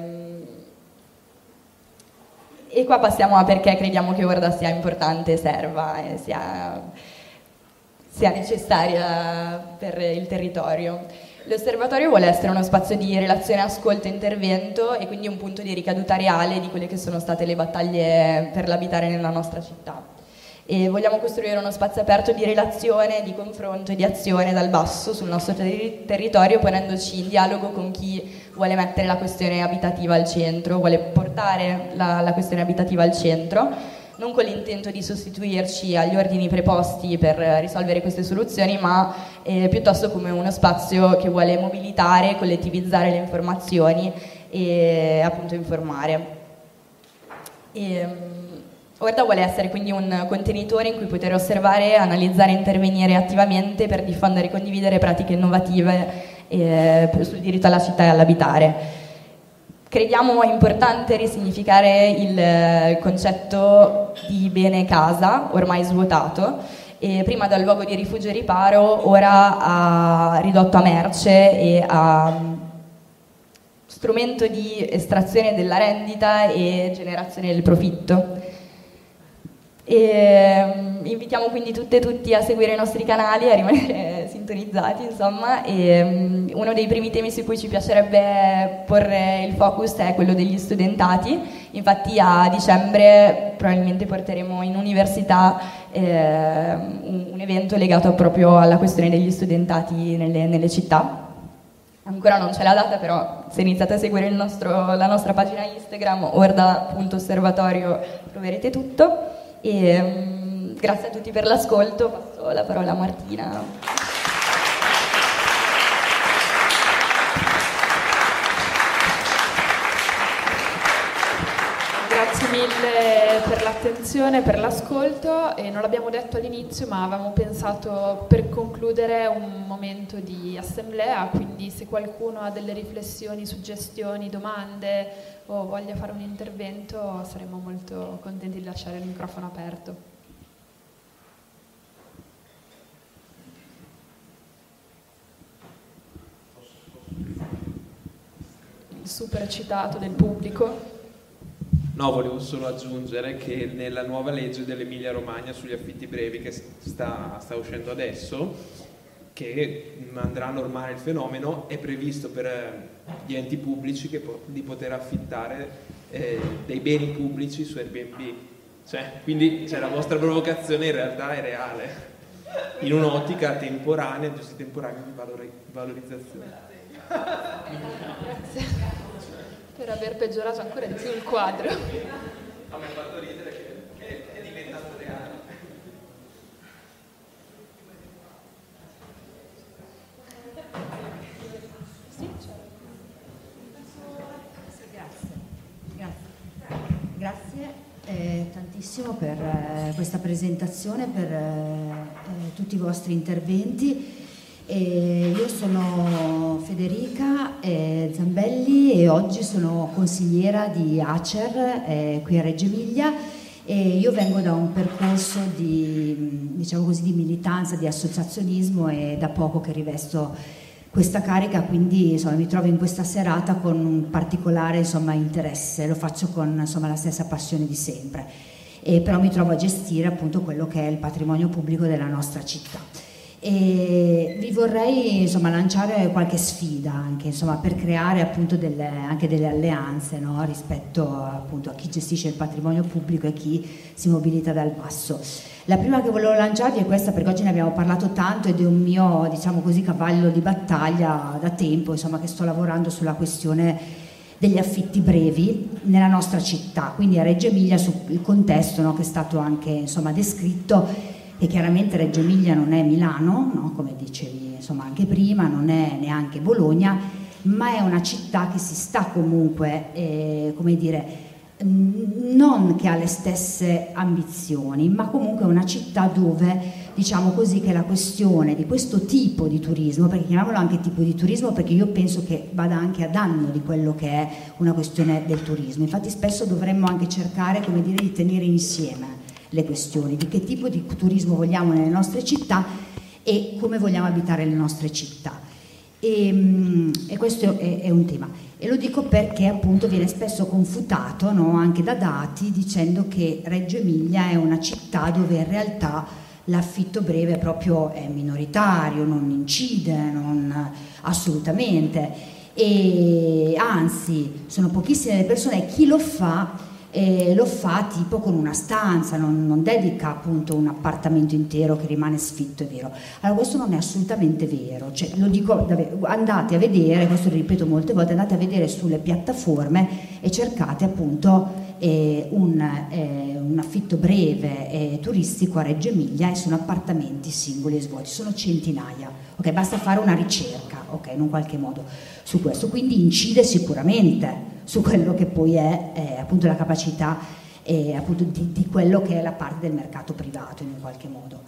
e qua passiamo a perché crediamo che Orda sia importante, serva e sia, sia necessaria per il territorio. L'osservatorio vuole essere uno spazio di relazione, ascolto e intervento, e quindi un punto di ricaduta reale di quelle che sono state le battaglie per l'abitare nella nostra città. E vogliamo costruire uno spazio aperto di relazione, di confronto e di azione dal basso sul nostro ter- territorio, ponendoci in dialogo con chi vuole mettere la questione abitativa al centro, vuole portare la, la questione abitativa al centro, non con l'intento di sostituirci agli ordini preposti per risolvere queste soluzioni, ma eh, piuttosto come uno spazio che vuole mobilitare, collettivizzare le informazioni e appunto informare. E, um, Orda vuole essere quindi un contenitore in cui poter osservare, analizzare e intervenire attivamente per diffondere e condividere pratiche innovative eh, sul diritto alla città e all'abitare. Crediamo importante risignificare il concetto di bene casa, ormai svuotato, e prima dal luogo di rifugio e riparo, ora ha ridotto a merce e a strumento di estrazione della rendita e generazione del profitto. E invitiamo quindi tutte e tutti a seguire i nostri canali, a rimanere sintonizzati, insomma, e um, uno dei primi temi su cui ci piacerebbe porre il focus è quello degli studentati. Infatti a dicembre probabilmente porteremo in università eh, un, un evento legato proprio alla questione degli studentati nelle, nelle città. Ancora non c'è la data, però se iniziate a seguire il nostro, la nostra pagina Instagram, orda punto osservatorio, troverete tutto. E um, grazie a tutti per l'ascolto, passo la parola a Martina. Grazie mille per l'attenzione, per l'ascolto, e non l'abbiamo detto all'inizio, ma avevamo pensato per concludere un momento di assemblea, quindi se qualcuno ha delle riflessioni, suggestioni, domande o voglia fare un intervento, saremmo molto contenti di lasciare il microfono aperto. Il super citato del pubblico. No, volevo solo aggiungere che nella nuova legge dell'Emilia Romagna sugli affitti brevi che sta, sta uscendo adesso, che andrà a normare il fenomeno. È previsto per gli enti pubblici che po- di poter affittare eh, dei beni pubblici su Airbnb. Cioè, quindi cioè, la vostra provocazione in realtà è reale, in un'ottica temporanea, giusti temporanei di valori- valorizzazione. Grazie per aver peggiorato ancora di più il quadro. A me ha fatto ridere che è, è diventato reale. Grazie eh, tantissimo per eh, questa presentazione, per eh, tutti i vostri interventi. E io sono Federica eh, Zambelli e oggi sono consigliera di Acer eh, qui a Reggio Emilia, e io vengo da un percorso di, diciamo così, di militanza, di associazionismo, e da poco che rivesto questa carica, quindi insomma, mi trovo in questa serata con un particolare insomma, interesse, lo faccio con insomma, la stessa passione di sempre, e però mi trovo a gestire appunto quello che è il patrimonio pubblico della nostra città. E vi vorrei insomma, lanciare qualche sfida anche insomma, per creare appunto delle, anche delle alleanze, no? Rispetto appunto a chi gestisce il patrimonio pubblico e chi si mobilita dal basso. La prima che volevo lanciarvi è questa, perché oggi ne abbiamo parlato tanto ed è un mio, diciamo così, cavallo di battaglia da tempo, insomma, che sto lavorando sulla questione degli affitti brevi nella nostra città, quindi a Reggio Emilia, sul contesto, no, che è stato anche insomma, descritto. E chiaramente Reggio Emilia non è Milano, no? Come dicevi insomma, anche prima, non è neanche Bologna, ma è una città che si sta comunque, eh, come dire, non che ha le stesse ambizioni, ma comunque è una città dove, diciamo così, che la questione di questo tipo di turismo, perché chiamiamolo anche tipo di turismo, perché io penso che vada anche a danno di quello che è una questione del turismo. Infatti spesso dovremmo anche cercare, come dire, di tenere insieme le questioni di che tipo di turismo vogliamo nelle nostre città e come vogliamo abitare le nostre città. E, e questo è, è un tema, e lo dico perché appunto viene spesso confutato, no, anche da dati, dicendo che Reggio Emilia è una città dove in realtà l'affitto breve proprio è minoritario, non incide, non assolutamente, e anzi sono pochissime le persone, e chi lo fa E lo fa tipo con una stanza, non, non dedica appunto un appartamento intero che rimane sfitto, è vero. Allora questo non è assolutamente vero, cioè, lo dico, andate a vedere, questo lo ripeto molte volte, andate a vedere sulle piattaforme e cercate appunto eh, un, eh, un affitto breve eh, turistico a Reggio Emilia, e sono appartamenti singoli e svuoti, sono centinaia, ok? Basta fare una ricerca, ok, in un qualche modo su questo, quindi incide sicuramente su quello che poi è eh, appunto la capacità eh, appunto di, di quello che è la parte del mercato privato in un qualche modo,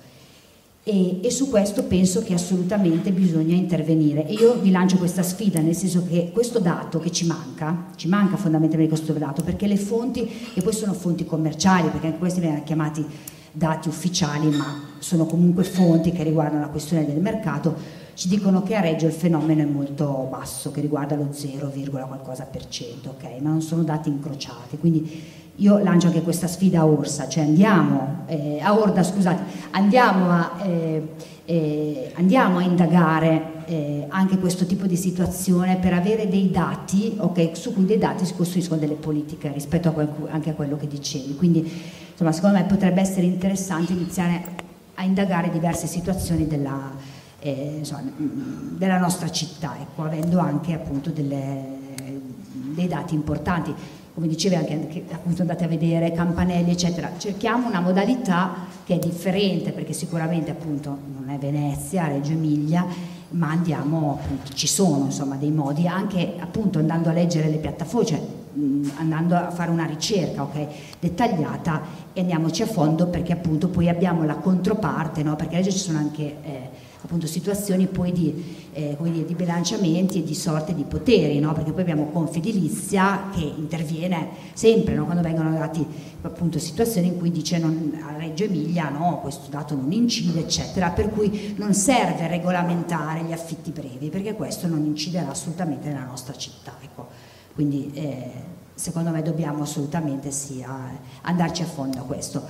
e, e su questo penso che assolutamente bisogna intervenire. E io vi lancio questa sfida, nel senso che questo dato che ci manca, ci manca fondamentalmente questo dato, perché le fonti, che poi sono fonti commerciali, perché anche questi vengono chiamati dati ufficiali, ma sono comunque fonti che riguardano la questione del mercato, ci dicono che a Reggio il fenomeno è molto basso, che riguarda lo zero, qualcosa per cento, ok? Ma non sono dati incrociati, quindi io lancio anche questa sfida a Orsa, cioè andiamo eh, a Orda, scusate, andiamo a, eh, eh, andiamo a indagare eh, anche questo tipo di situazione per avere dei dati, ok? Su cui dei dati si costruiscono delle politiche rispetto a quel, anche a quello che dicevi. Quindi, insomma, secondo me potrebbe essere interessante iniziare a indagare diverse situazioni della Eh, insomma, della nostra città, ecco, avendo anche appunto delle, dei dati importanti, come dicevi anche, che appunto andate a vedere campanelli eccetera. Cerchiamo una modalità che è differente, perché sicuramente appunto non è Venezia, Reggio Emilia, ma andiamo appunto, ci sono insomma dei modi, anche appunto andando a leggere le piattaforme, cioè mh, andando a fare una ricerca, ok, dettagliata, e andiamoci a fondo, perché appunto poi abbiamo la controparte, no? Perché a Reggio ci sono anche eh, appunto situazioni poi di, eh, come dire, di bilanciamenti e di sorte di poteri, no? Perché poi abbiamo Confedilizia che interviene sempre, no? Quando vengono dati appunto situazioni in cui dice non, a Reggio Emilia no, questo dato non incide eccetera, per cui non serve regolamentare gli affitti brevi, perché questo non inciderà assolutamente nella nostra città, ecco. Quindi eh, secondo me dobbiamo assolutamente sì, a, andarci a fondo a questo.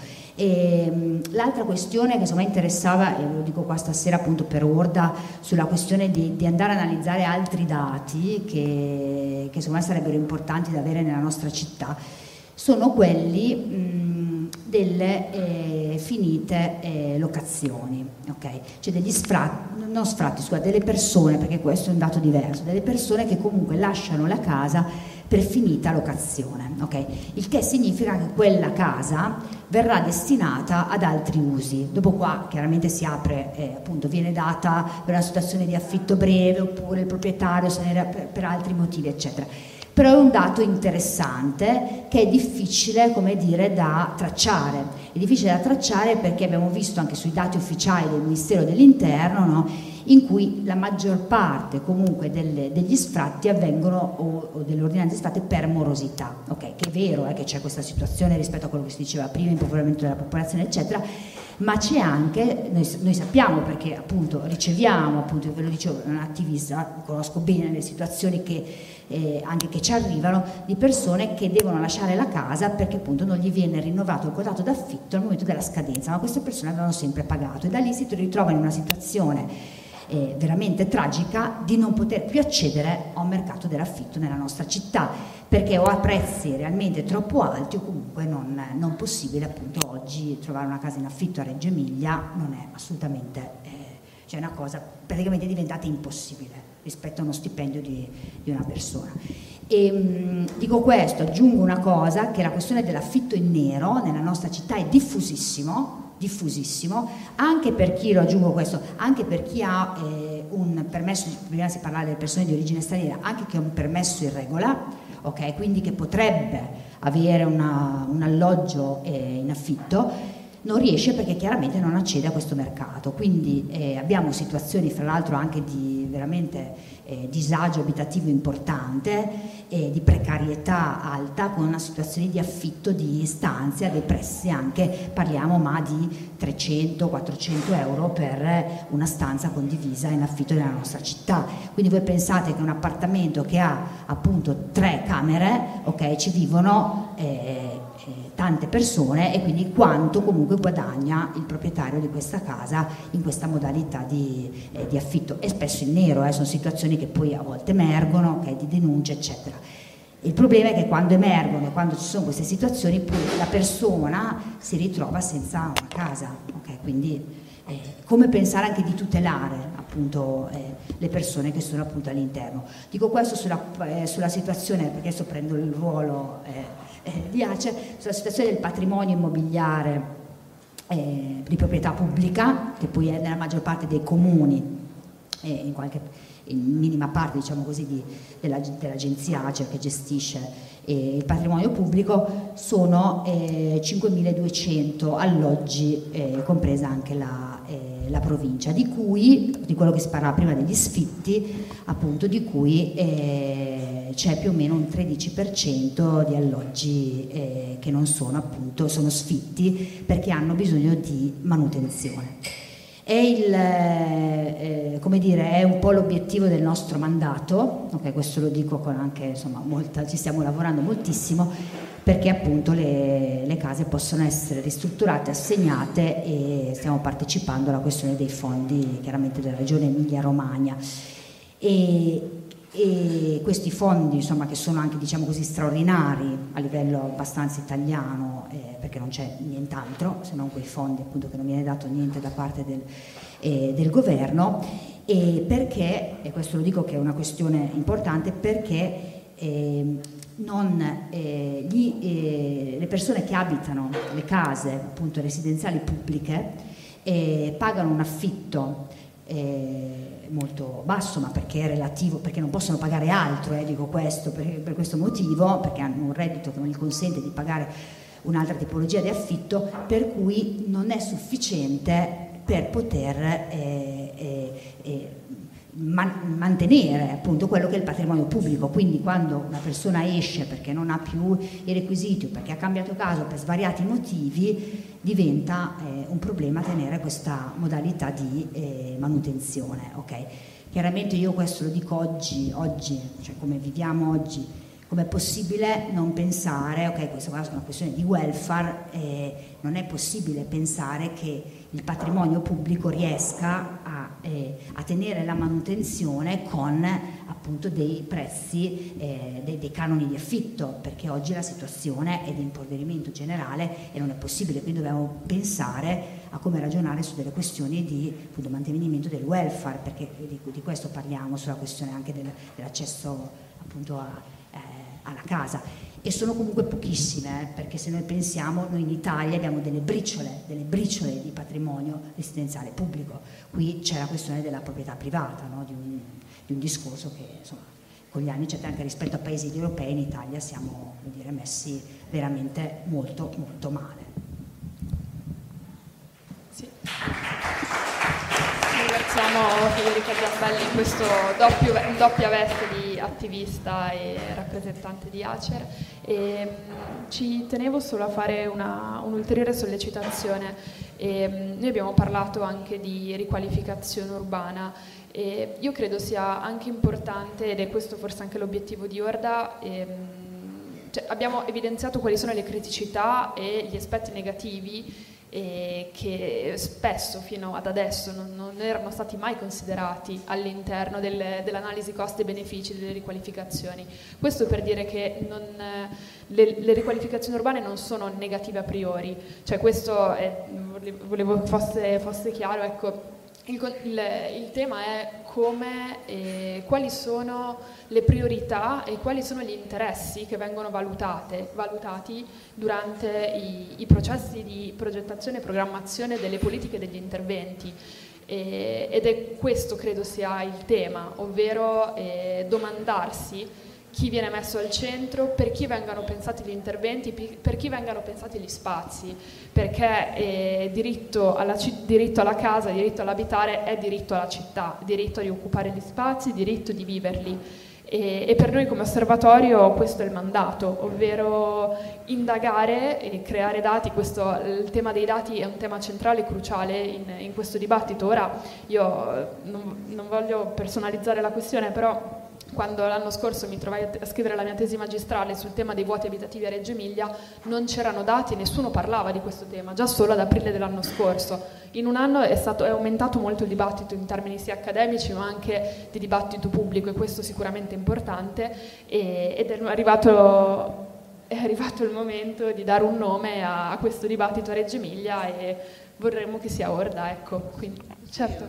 L'altra questione che insomma interessava, e lo dico qua stasera appunto per Orda, sulla questione di, di andare a analizzare altri dati che, che secondo me sarebbero importanti da avere nella nostra città, sono quelli mh, delle eh, finite eh, locazioni, ok? Cioè degli sfratti, non sfratti, scusa, delle persone, perché questo è un dato diverso, delle persone che comunque lasciano la casa per finita locazione, ok? Il che significa che quella casa verrà destinata ad altri usi. Dopo qua chiaramente si apre, eh, appunto viene data per una situazione di affitto breve, oppure il proprietario se ne era per, per altri motivi, eccetera. Però è un dato interessante che è difficile, come dire, da tracciare. È difficile da tracciare perché abbiamo visto anche sui dati ufficiali del Ministero dell'Interno, no, in cui la maggior parte comunque delle, degli sfratti avvengono, o, o delle ordinanze sfratte, per morosità. Ok, che è vero eh, che c'è questa situazione rispetto a quello che si diceva prima, impoverimento della popolazione, eccetera, ma c'è anche, noi, noi sappiamo perché appunto riceviamo, appunto ve lo dicevo, un attivista, conosco bene le situazioni che eh, anche che ci arrivano, di persone che devono lasciare la casa perché appunto non gli viene rinnovato il contratto d'affitto al momento della scadenza, ma queste persone avevano sempre pagato e da lì si ritrovano in una situazione Eh, veramente tragica di non poter più accedere a un mercato dell'affitto nella nostra città, perché o a prezzi realmente troppo alti o comunque non, non possibile appunto oggi trovare una casa in affitto a Reggio Emilia non è assolutamente, eh, cioè una cosa praticamente diventata impossibile rispetto a uno stipendio di, di una persona. E, mh, dico questo, aggiungo una cosa, che la questione dell'affitto in nero nella nostra città è diffusissimo, diffusissimo, anche per chi, lo aggiungo questo, anche per chi ha eh, un permesso, prima si parlava delle persone di origine straniera, anche chi ha un permesso in regola, ok, quindi che potrebbe avere una, un alloggio eh, in affitto, non riesce perché chiaramente non accede a questo mercato, quindi eh, abbiamo situazioni fra l'altro anche di veramente eh, disagio abitativo importante, eh, di precarietà alta, con una situazione di affitto di stanze a dei prezzi anche, parliamo ma di trecento quattrocento euro per una stanza condivisa in affitto nella nostra città. Quindi voi pensate che un appartamento che ha appunto tre camere, ok, ci vivono eh, tante persone, e quindi quanto comunque guadagna il proprietario di questa casa in questa modalità di, eh, di affitto, e spesso in nero, eh, sono situazioni che poi a volte emergono, okay, di denuncia eccetera. Il problema è che quando emergono, quando ci sono queste situazioni, poi la persona si ritrova senza una casa, okay? Quindi eh, come pensare anche di tutelare appunto eh, le persone che sono appunto all'interno. Dico questo sulla, eh, sulla situazione, perché adesso prendo il ruolo eh, Eh, di ACE, sulla situazione del patrimonio immobiliare eh, di proprietà pubblica, che poi è nella maggior parte dei comuni, eh, in qualche in minima parte diciamo così di, della, dell'agenzia ACE che gestisce eh, il patrimonio pubblico, sono eh, cinquemiladuecento alloggi, eh, compresa anche la, eh, la provincia, di cui, di quello che si parlava prima degli sfitti, appunto, di cui eh, c'è più o meno un tredici per cento di alloggi eh, che non sono appunto, sono sfitti perché hanno bisogno di manutenzione. È, il, eh, come dire, è un po' l'obiettivo del nostro mandato, okay, questo lo dico con anche, insomma, molta, ci stiamo lavorando moltissimo, perché appunto le, le case possono essere ristrutturate, assegnate, e stiamo partecipando alla questione dei fondi chiaramente della regione Emilia-Romagna. E, e questi fondi, insomma, che sono anche, diciamo così, straordinari a livello abbastanza italiano, eh, perché non c'è nient'altro se non quei fondi, appunto, che non viene dato niente da parte del, eh, del governo, e perché, e questo lo dico che è una questione importante, perché eh, non, eh, gli, eh, le persone che abitano le case appunto residenziali pubbliche eh, pagano un affitto eh, molto basso, ma perché è relativo, perché non possono pagare altro, eh, dico questo per, per questo motivo, perché hanno un reddito che non gli consente di pagare un'altra tipologia di affitto, per cui non è sufficiente per poter eh, eh, eh, man- mantenere appunto quello che è il patrimonio pubblico. Quindi quando una persona esce perché non ha più i requisiti o perché ha cambiato casa per svariati motivi, diventa eh, un problema tenere questa modalità di eh, manutenzione, ok? Chiaramente io questo lo dico oggi, oggi, cioè come viviamo oggi, Com'è possibile non pensare, ok, questa è una questione di welfare, eh, non è possibile pensare che il patrimonio pubblico riesca a, eh, a tenere la manutenzione con appunto dei prezzi, eh, dei, dei canoni di affitto, perché oggi la situazione è di impoverimento generale e non è possibile, quindi dobbiamo pensare a come ragionare su delle questioni di appunto, mantenimento del welfare, perché di, di questo parliamo, sulla questione anche del, dell'accesso appunto a alla casa, e sono comunque pochissime, eh, perché se noi pensiamo, noi in Italia abbiamo delle briciole, delle briciole di patrimonio residenziale pubblico, qui c'è la questione della proprietà privata, no? di, un, di un discorso che insomma con gli anni c'è anche rispetto a paesi europei, in Italia siamo, come dire, messi veramente molto molto male. Sì. Ringraziamo Federica Zambelli in questo doppio, in doppia veste di attivista e rappresentante di Acer, e mh, ci tenevo solo a fare una, un'ulteriore sollecitazione. E, mh, noi abbiamo parlato anche di riqualificazione urbana e io credo sia anche importante, ed è questo forse anche l'obiettivo di Orda, e, mh, cioè, abbiamo evidenziato quali sono le criticità e gli aspetti negativi e che spesso fino ad adesso non, non erano stati mai considerati all'interno del, dell'analisi costi e benefici delle riqualificazioni. Questo per dire che non, le, le riqualificazioni urbane non sono negative a priori, cioè questo è, volevo fosse, fosse chiaro, ecco. Il, il, il tema è come, eh, quali sono le priorità e quali sono gli interessi che vengono valutate, valutati durante i, i processi di progettazione e programmazione delle politiche e degli interventi. E, ed è questo credo sia il tema, ovvero eh, domandarsi chi viene messo al centro, per chi vengano pensati gli interventi, per chi vengano pensati gli spazi, perché eh, diritto, alla, diritto alla casa, diritto all'abitare è diritto alla città, diritto di occupare gli spazi, diritto di viverli. E, e per noi come osservatorio questo è il mandato, ovvero indagare e creare dati. Questo, il tema dei dati è un tema centrale e cruciale in, in questo dibattito. Ora io non, non voglio personalizzare la questione, però quando l'anno scorso mi trovai a scrivere la mia tesi magistrale sul tema dei vuoti abitativi a Reggio Emilia non c'erano dati, nessuno parlava di questo tema, già solo ad aprile dell'anno scorso. In un anno è, stato, è aumentato molto il dibattito in termini sia accademici ma anche di dibattito pubblico, e questo sicuramente è importante, e, ed è arrivato, è arrivato il momento di dare un nome a, a questo dibattito a Reggio Emilia, e vorremmo che sia Orda, ecco. Quindi, certo.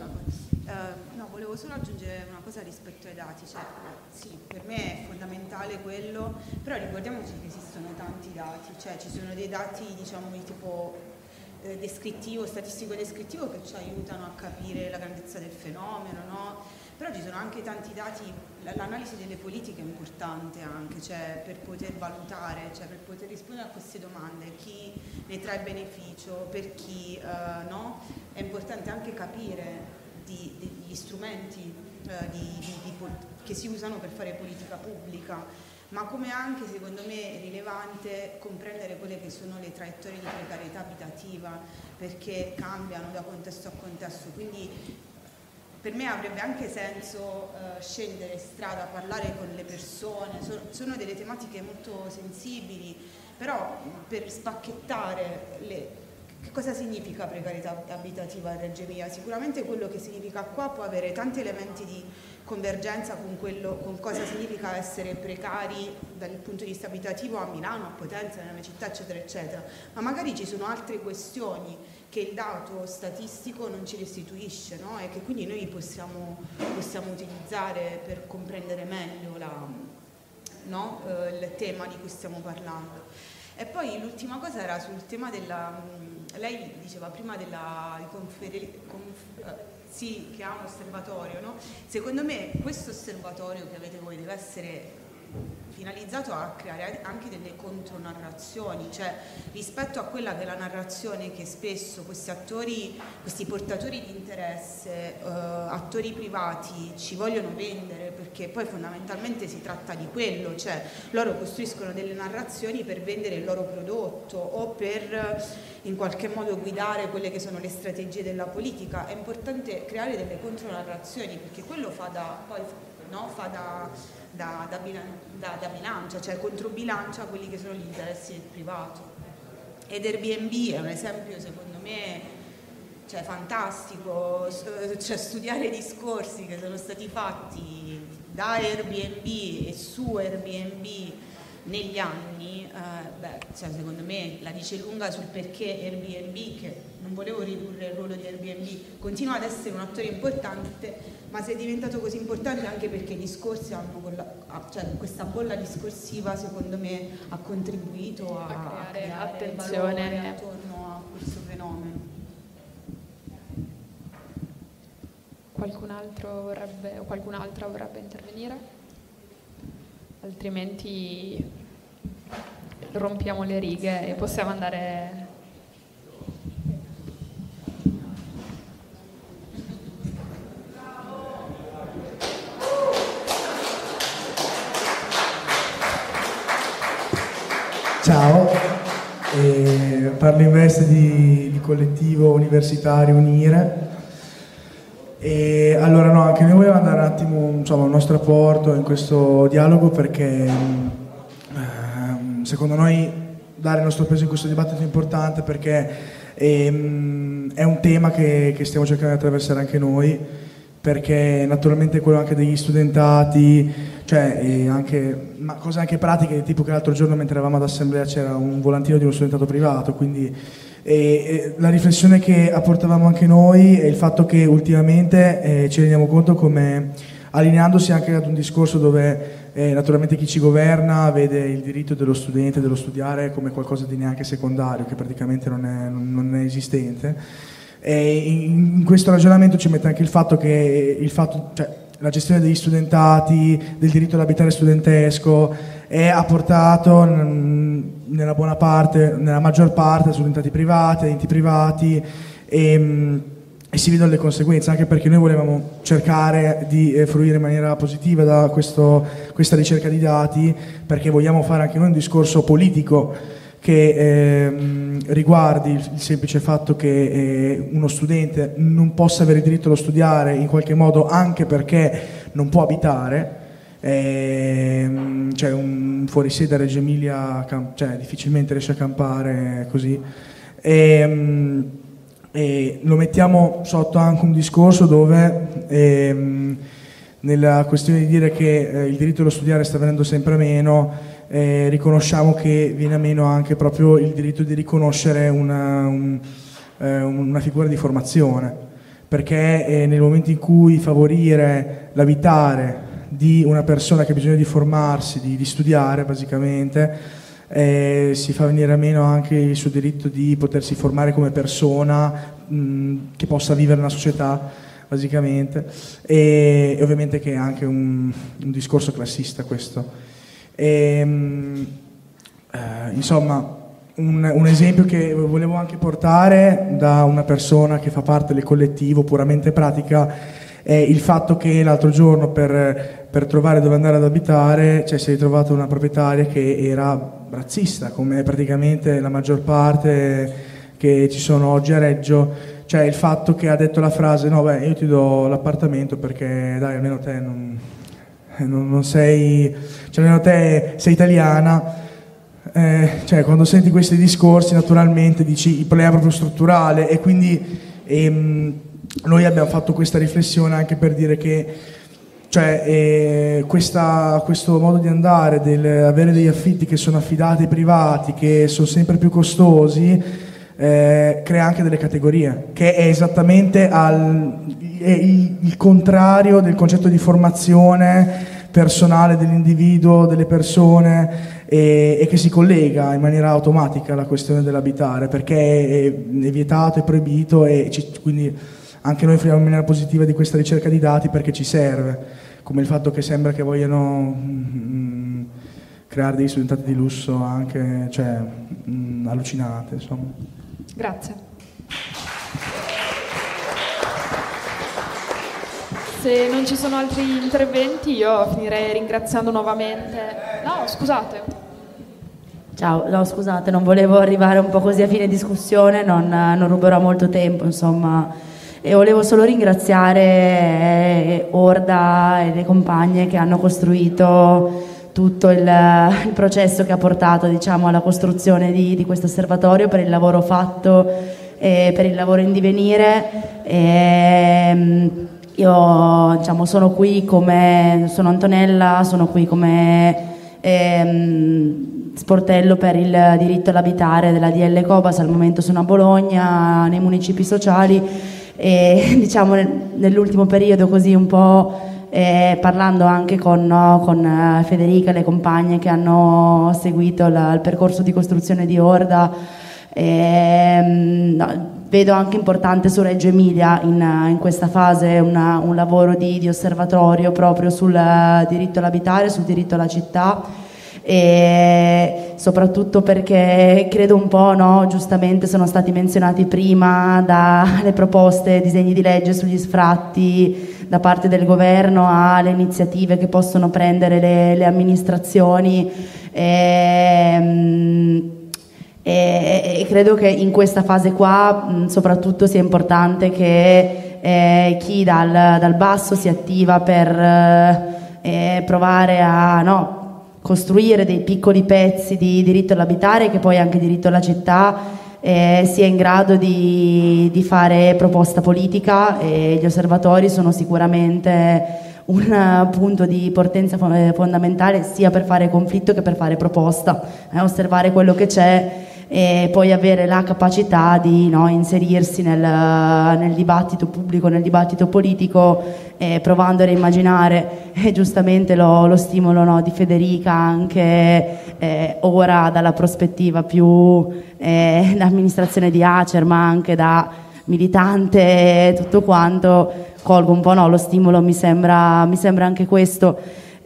Uh, no, volevo solo aggiungere una cosa rispetto ai dati, cioè sì, per me è fondamentale quello, però ricordiamoci che esistono tanti dati, cioè ci sono dei dati diciamo di tipo eh, descrittivo, statistico descrittivo che ci aiutano a capire la grandezza del fenomeno, no? Però ci sono anche tanti dati, l'analisi delle politiche è importante anche, cioè per poter valutare, cioè per poter rispondere a queste domande, chi ne trae beneficio, per chi eh, no? È importante anche capire di, di, gli strumenti eh, di, di, di, che si usano per fare politica pubblica, ma come anche secondo me è rilevante comprendere quelle che sono le traiettorie di precarietà abitativa, perché cambiano da contesto a contesto, quindi per me avrebbe anche senso eh, scendere in strada, parlare con le persone, so, sono delle tematiche molto sensibili, però per spacchettare le... Che cosa significa precarietà abitativa a Reggio Emilia? Sicuramente quello che significa qua può avere tanti elementi di convergenza con, quello, con cosa significa essere precari dal punto di vista abitativo a Milano, a Potenza, nella mia città, eccetera, eccetera. Ma magari ci sono altre questioni che il dato statistico non ci restituisce, no? E che quindi noi possiamo, possiamo utilizzare per comprendere meglio la, no? eh, il tema di cui stiamo parlando. E poi l'ultima cosa era sul tema della... Lei diceva prima della confeder- conf- sì, che ha un osservatorio, no? Secondo me questo osservatorio che avete voi deve essere finalizzato a creare anche delle contronarrazioni, cioè rispetto a quella che è la narrazione che spesso questi attori, questi portatori di interesse, eh, attori privati ci vogliono vendere, perché poi fondamentalmente si tratta di quello, cioè loro costruiscono delle narrazioni per vendere il loro prodotto o per in qualche modo guidare quelle che sono le strategie della politica. È importante creare delle contronarrazioni, perché quello fa da, poi, no, fa da da, da, da, da bilancia, cioè controbilancia quelli che sono gli interessi del privato. Ed Airbnb è un esempio secondo me, cioè, fantastico, cioè, studiare i discorsi che sono stati fatti da Airbnb e su Airbnb negli anni, eh, beh, cioè, secondo me la dice lunga sul perché Airbnb, che non volevo ridurre il ruolo di Airbnb, continua ad essere un attore importante, ma si è diventato così importante anche perché i discorsi hanno, cioè questa bolla discorsiva secondo me ha contribuito a, a creare, creare attenzione attorno a questo fenomeno. Qualcun altro vorrebbe o qualcun'altra vorrebbe intervenire? Altrimenti rompiamo le righe e possiamo andare. Ciao, eh, parlo in veste di, di collettivo universitario Unire. E allora no, anche noi volevamo dare un attimo, insomma, il nostro apporto in questo dialogo, perché ehm, secondo noi dare il nostro peso in questo dibattito è importante, perché ehm, è un tema che, che stiamo cercando di attraversare anche noi, perché naturalmente quello anche degli studentati, cioè e anche, ma cose anche pratiche, tipo che l'altro giorno mentre eravamo ad assemblea c'era un volantino di uno studentato privato, quindi E, e la riflessione che apportavamo anche noi è il fatto che ultimamente eh, ci rendiamo conto come, allineandosi anche ad un discorso dove eh, naturalmente chi ci governa vede il diritto dello studente, dello studiare, come qualcosa di neanche secondario, che praticamente non è, non è esistente. E in, in questo ragionamento ci mette anche il fatto che il fatto, cioè, la gestione degli studentati, del diritto all'abitare studentesco, è apportato nella buona parte, nella maggior parte, su enti privati, enti privati e, e si vedono le conseguenze, anche perché noi volevamo cercare di eh, fruire in maniera positiva da questo, questa ricerca di dati, perché vogliamo fare anche noi un discorso politico che eh, riguardi il, il semplice fatto che eh, uno studente non possa avere il diritto allo studiare in qualche modo, anche perché non può abitare. Eh, cioè un fuorisede a Reggio Emilia, cioè, difficilmente riesce a campare così. E, e lo mettiamo sotto anche un discorso dove eh, nella questione di dire che eh, il diritto allo studiare sta venendo sempre meno, eh, riconosciamo che viene a meno anche proprio il diritto di riconoscere una, un, eh, una figura di formazione, perché eh, nel momento in cui favorire l'abitare di una persona che ha bisogno di formarsi, di, di studiare basicamente, eh, si fa venire a meno anche il suo diritto di potersi formare come persona mh, che possa vivere nella società basicamente, e, e ovviamente che è anche un, un discorso classista questo. E, mh, eh, insomma un, un esempio che volevo anche portare da una persona che fa parte del collettivo puramente pratica è il fatto che l'altro giorno per, per trovare dove andare ad abitare, cioè, si è ritrovata una proprietaria che era razzista, come praticamente la maggior parte che ci sono oggi a Reggio, cioè il fatto che ha detto la frase no beh io ti do l'appartamento perché dai almeno te non, non, non sei, cioè almeno te sei italiana. Eh, cioè quando senti questi discorsi naturalmente dici il problema è proprio strutturale, e quindi ehm, noi abbiamo fatto questa riflessione anche per dire che cioè, eh, questa, questo modo di andare, del avere degli affitti che sono affidati ai privati, che sono sempre più costosi, eh, crea anche delle categorie, che è esattamente al, è il, il contrario del concetto di formazione personale dell'individuo, delle persone, e, e che si collega in maniera automatica alla questione dell'abitare, perché è, è vietato, è proibito, e ci, quindi anche noi friamo in maniera positiva di questa ricerca di dati perché ci serve, come il fatto che sembra che vogliano mh, creare degli studentati di lusso anche, cioè mh, allucinate, insomma. Grazie. Se non ci sono altri interventi io finirei ringraziando nuovamente. No, scusate. Ciao, no scusate, non volevo arrivare un po' così a fine discussione, non, non ruberò molto tempo, insomma. E volevo solo ringraziare eh, Orda e le compagne che hanno costruito tutto il, il processo che ha portato, diciamo, alla costruzione di, di questo osservatorio, per il lavoro fatto e per il lavoro in divenire. E, io, diciamo, sono qui come, sono Antonella, sono qui come ehm, sportello per il diritto all'abitare della D L Cobas. Al momento sono a Bologna, nei municipi sociali, e diciamo nell'ultimo periodo così un po' eh, parlando anche con, no, con eh, Federica e le compagne che hanno seguito la, il percorso di costruzione di Orda, ehm, no, vedo anche importante su Reggio Emilia in, in questa fase una, un lavoro di, di osservatorio proprio sul diritto all'abitare, sul diritto alla città, e soprattutto perché credo un po', no, giustamente sono stati menzionati prima dalle proposte, disegni di legge sugli sfratti da parte del governo alle iniziative che possono prendere le, le amministrazioni. E, E, e credo che in questa fase qua mh, soprattutto sia importante che eh, chi dal, dal basso si attiva per eh, provare a no, costruire dei piccoli pezzi di diritto all'abitare, che poi anche diritto alla città, eh, sia in grado di, di fare proposta politica, e gli osservatori sono sicuramente un punto di potenza fondamentale sia per fare conflitto che per fare proposta, eh, osservare quello che c'è e poi avere la capacità di no, inserirsi nel, nel dibattito pubblico, nel dibattito politico, eh, provando a immaginare, e giustamente lo, lo stimolo no, di Federica anche eh, ora dalla prospettiva più eh, da amministrazione di Acer, ma anche da militante e tutto quanto, colgo un po' no, lo stimolo, mi sembra, mi sembra anche questo.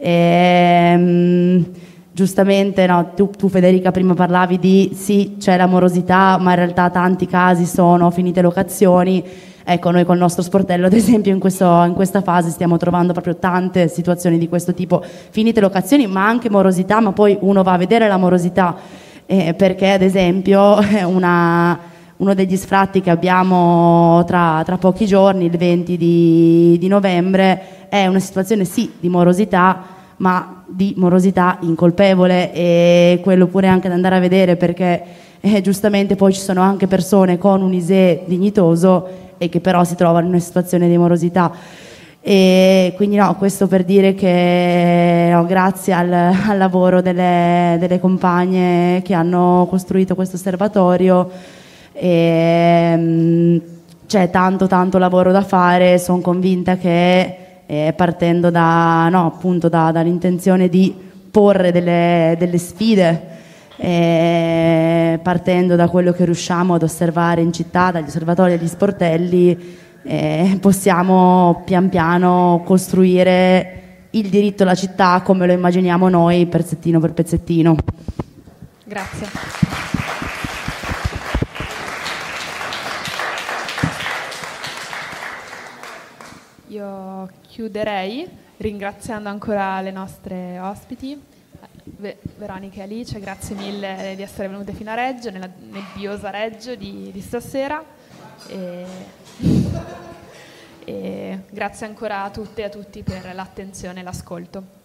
E, giustamente no, tu, tu Federica prima parlavi di sì, c'è la morosità, ma in realtà tanti casi sono finite locazioni. Ecco, noi col nostro sportello ad esempio in, questo, in questa fase stiamo trovando proprio tante situazioni di questo tipo, finite locazioni ma anche morosità, ma poi uno va a vedere la morosità eh, perché ad esempio una, uno degli sfratti che abbiamo tra, tra pochi giorni, il venti di, di novembre, è una situazione sì di morosità, ma di morosità incolpevole, e quello pure anche da andare a vedere, perché eh, giustamente poi ci sono anche persone con un I S E E dignitoso e che però si trovano in una situazione di morosità. E quindi no, questo per dire che no, grazie al, al lavoro delle, delle compagne che hanno costruito questo osservatorio e, mh, c'è tanto tanto lavoro da fare. Sono convinta che Eh, partendo da, no, appunto da, dall'intenzione di porre delle, delle sfide, eh, partendo da quello che riusciamo ad osservare in città, dagli osservatori agli sportelli, eh, possiamo pian piano costruire il diritto alla città come lo immaginiamo noi, pezzettino per pezzettino. Grazie. Io chiuderei ringraziando ancora le nostre ospiti, Veronica e Alice, grazie mille di essere venute fino a Reggio, nella nebbiosa Reggio di, di stasera, e, e grazie ancora a tutte e a tutti per l'attenzione e l'ascolto.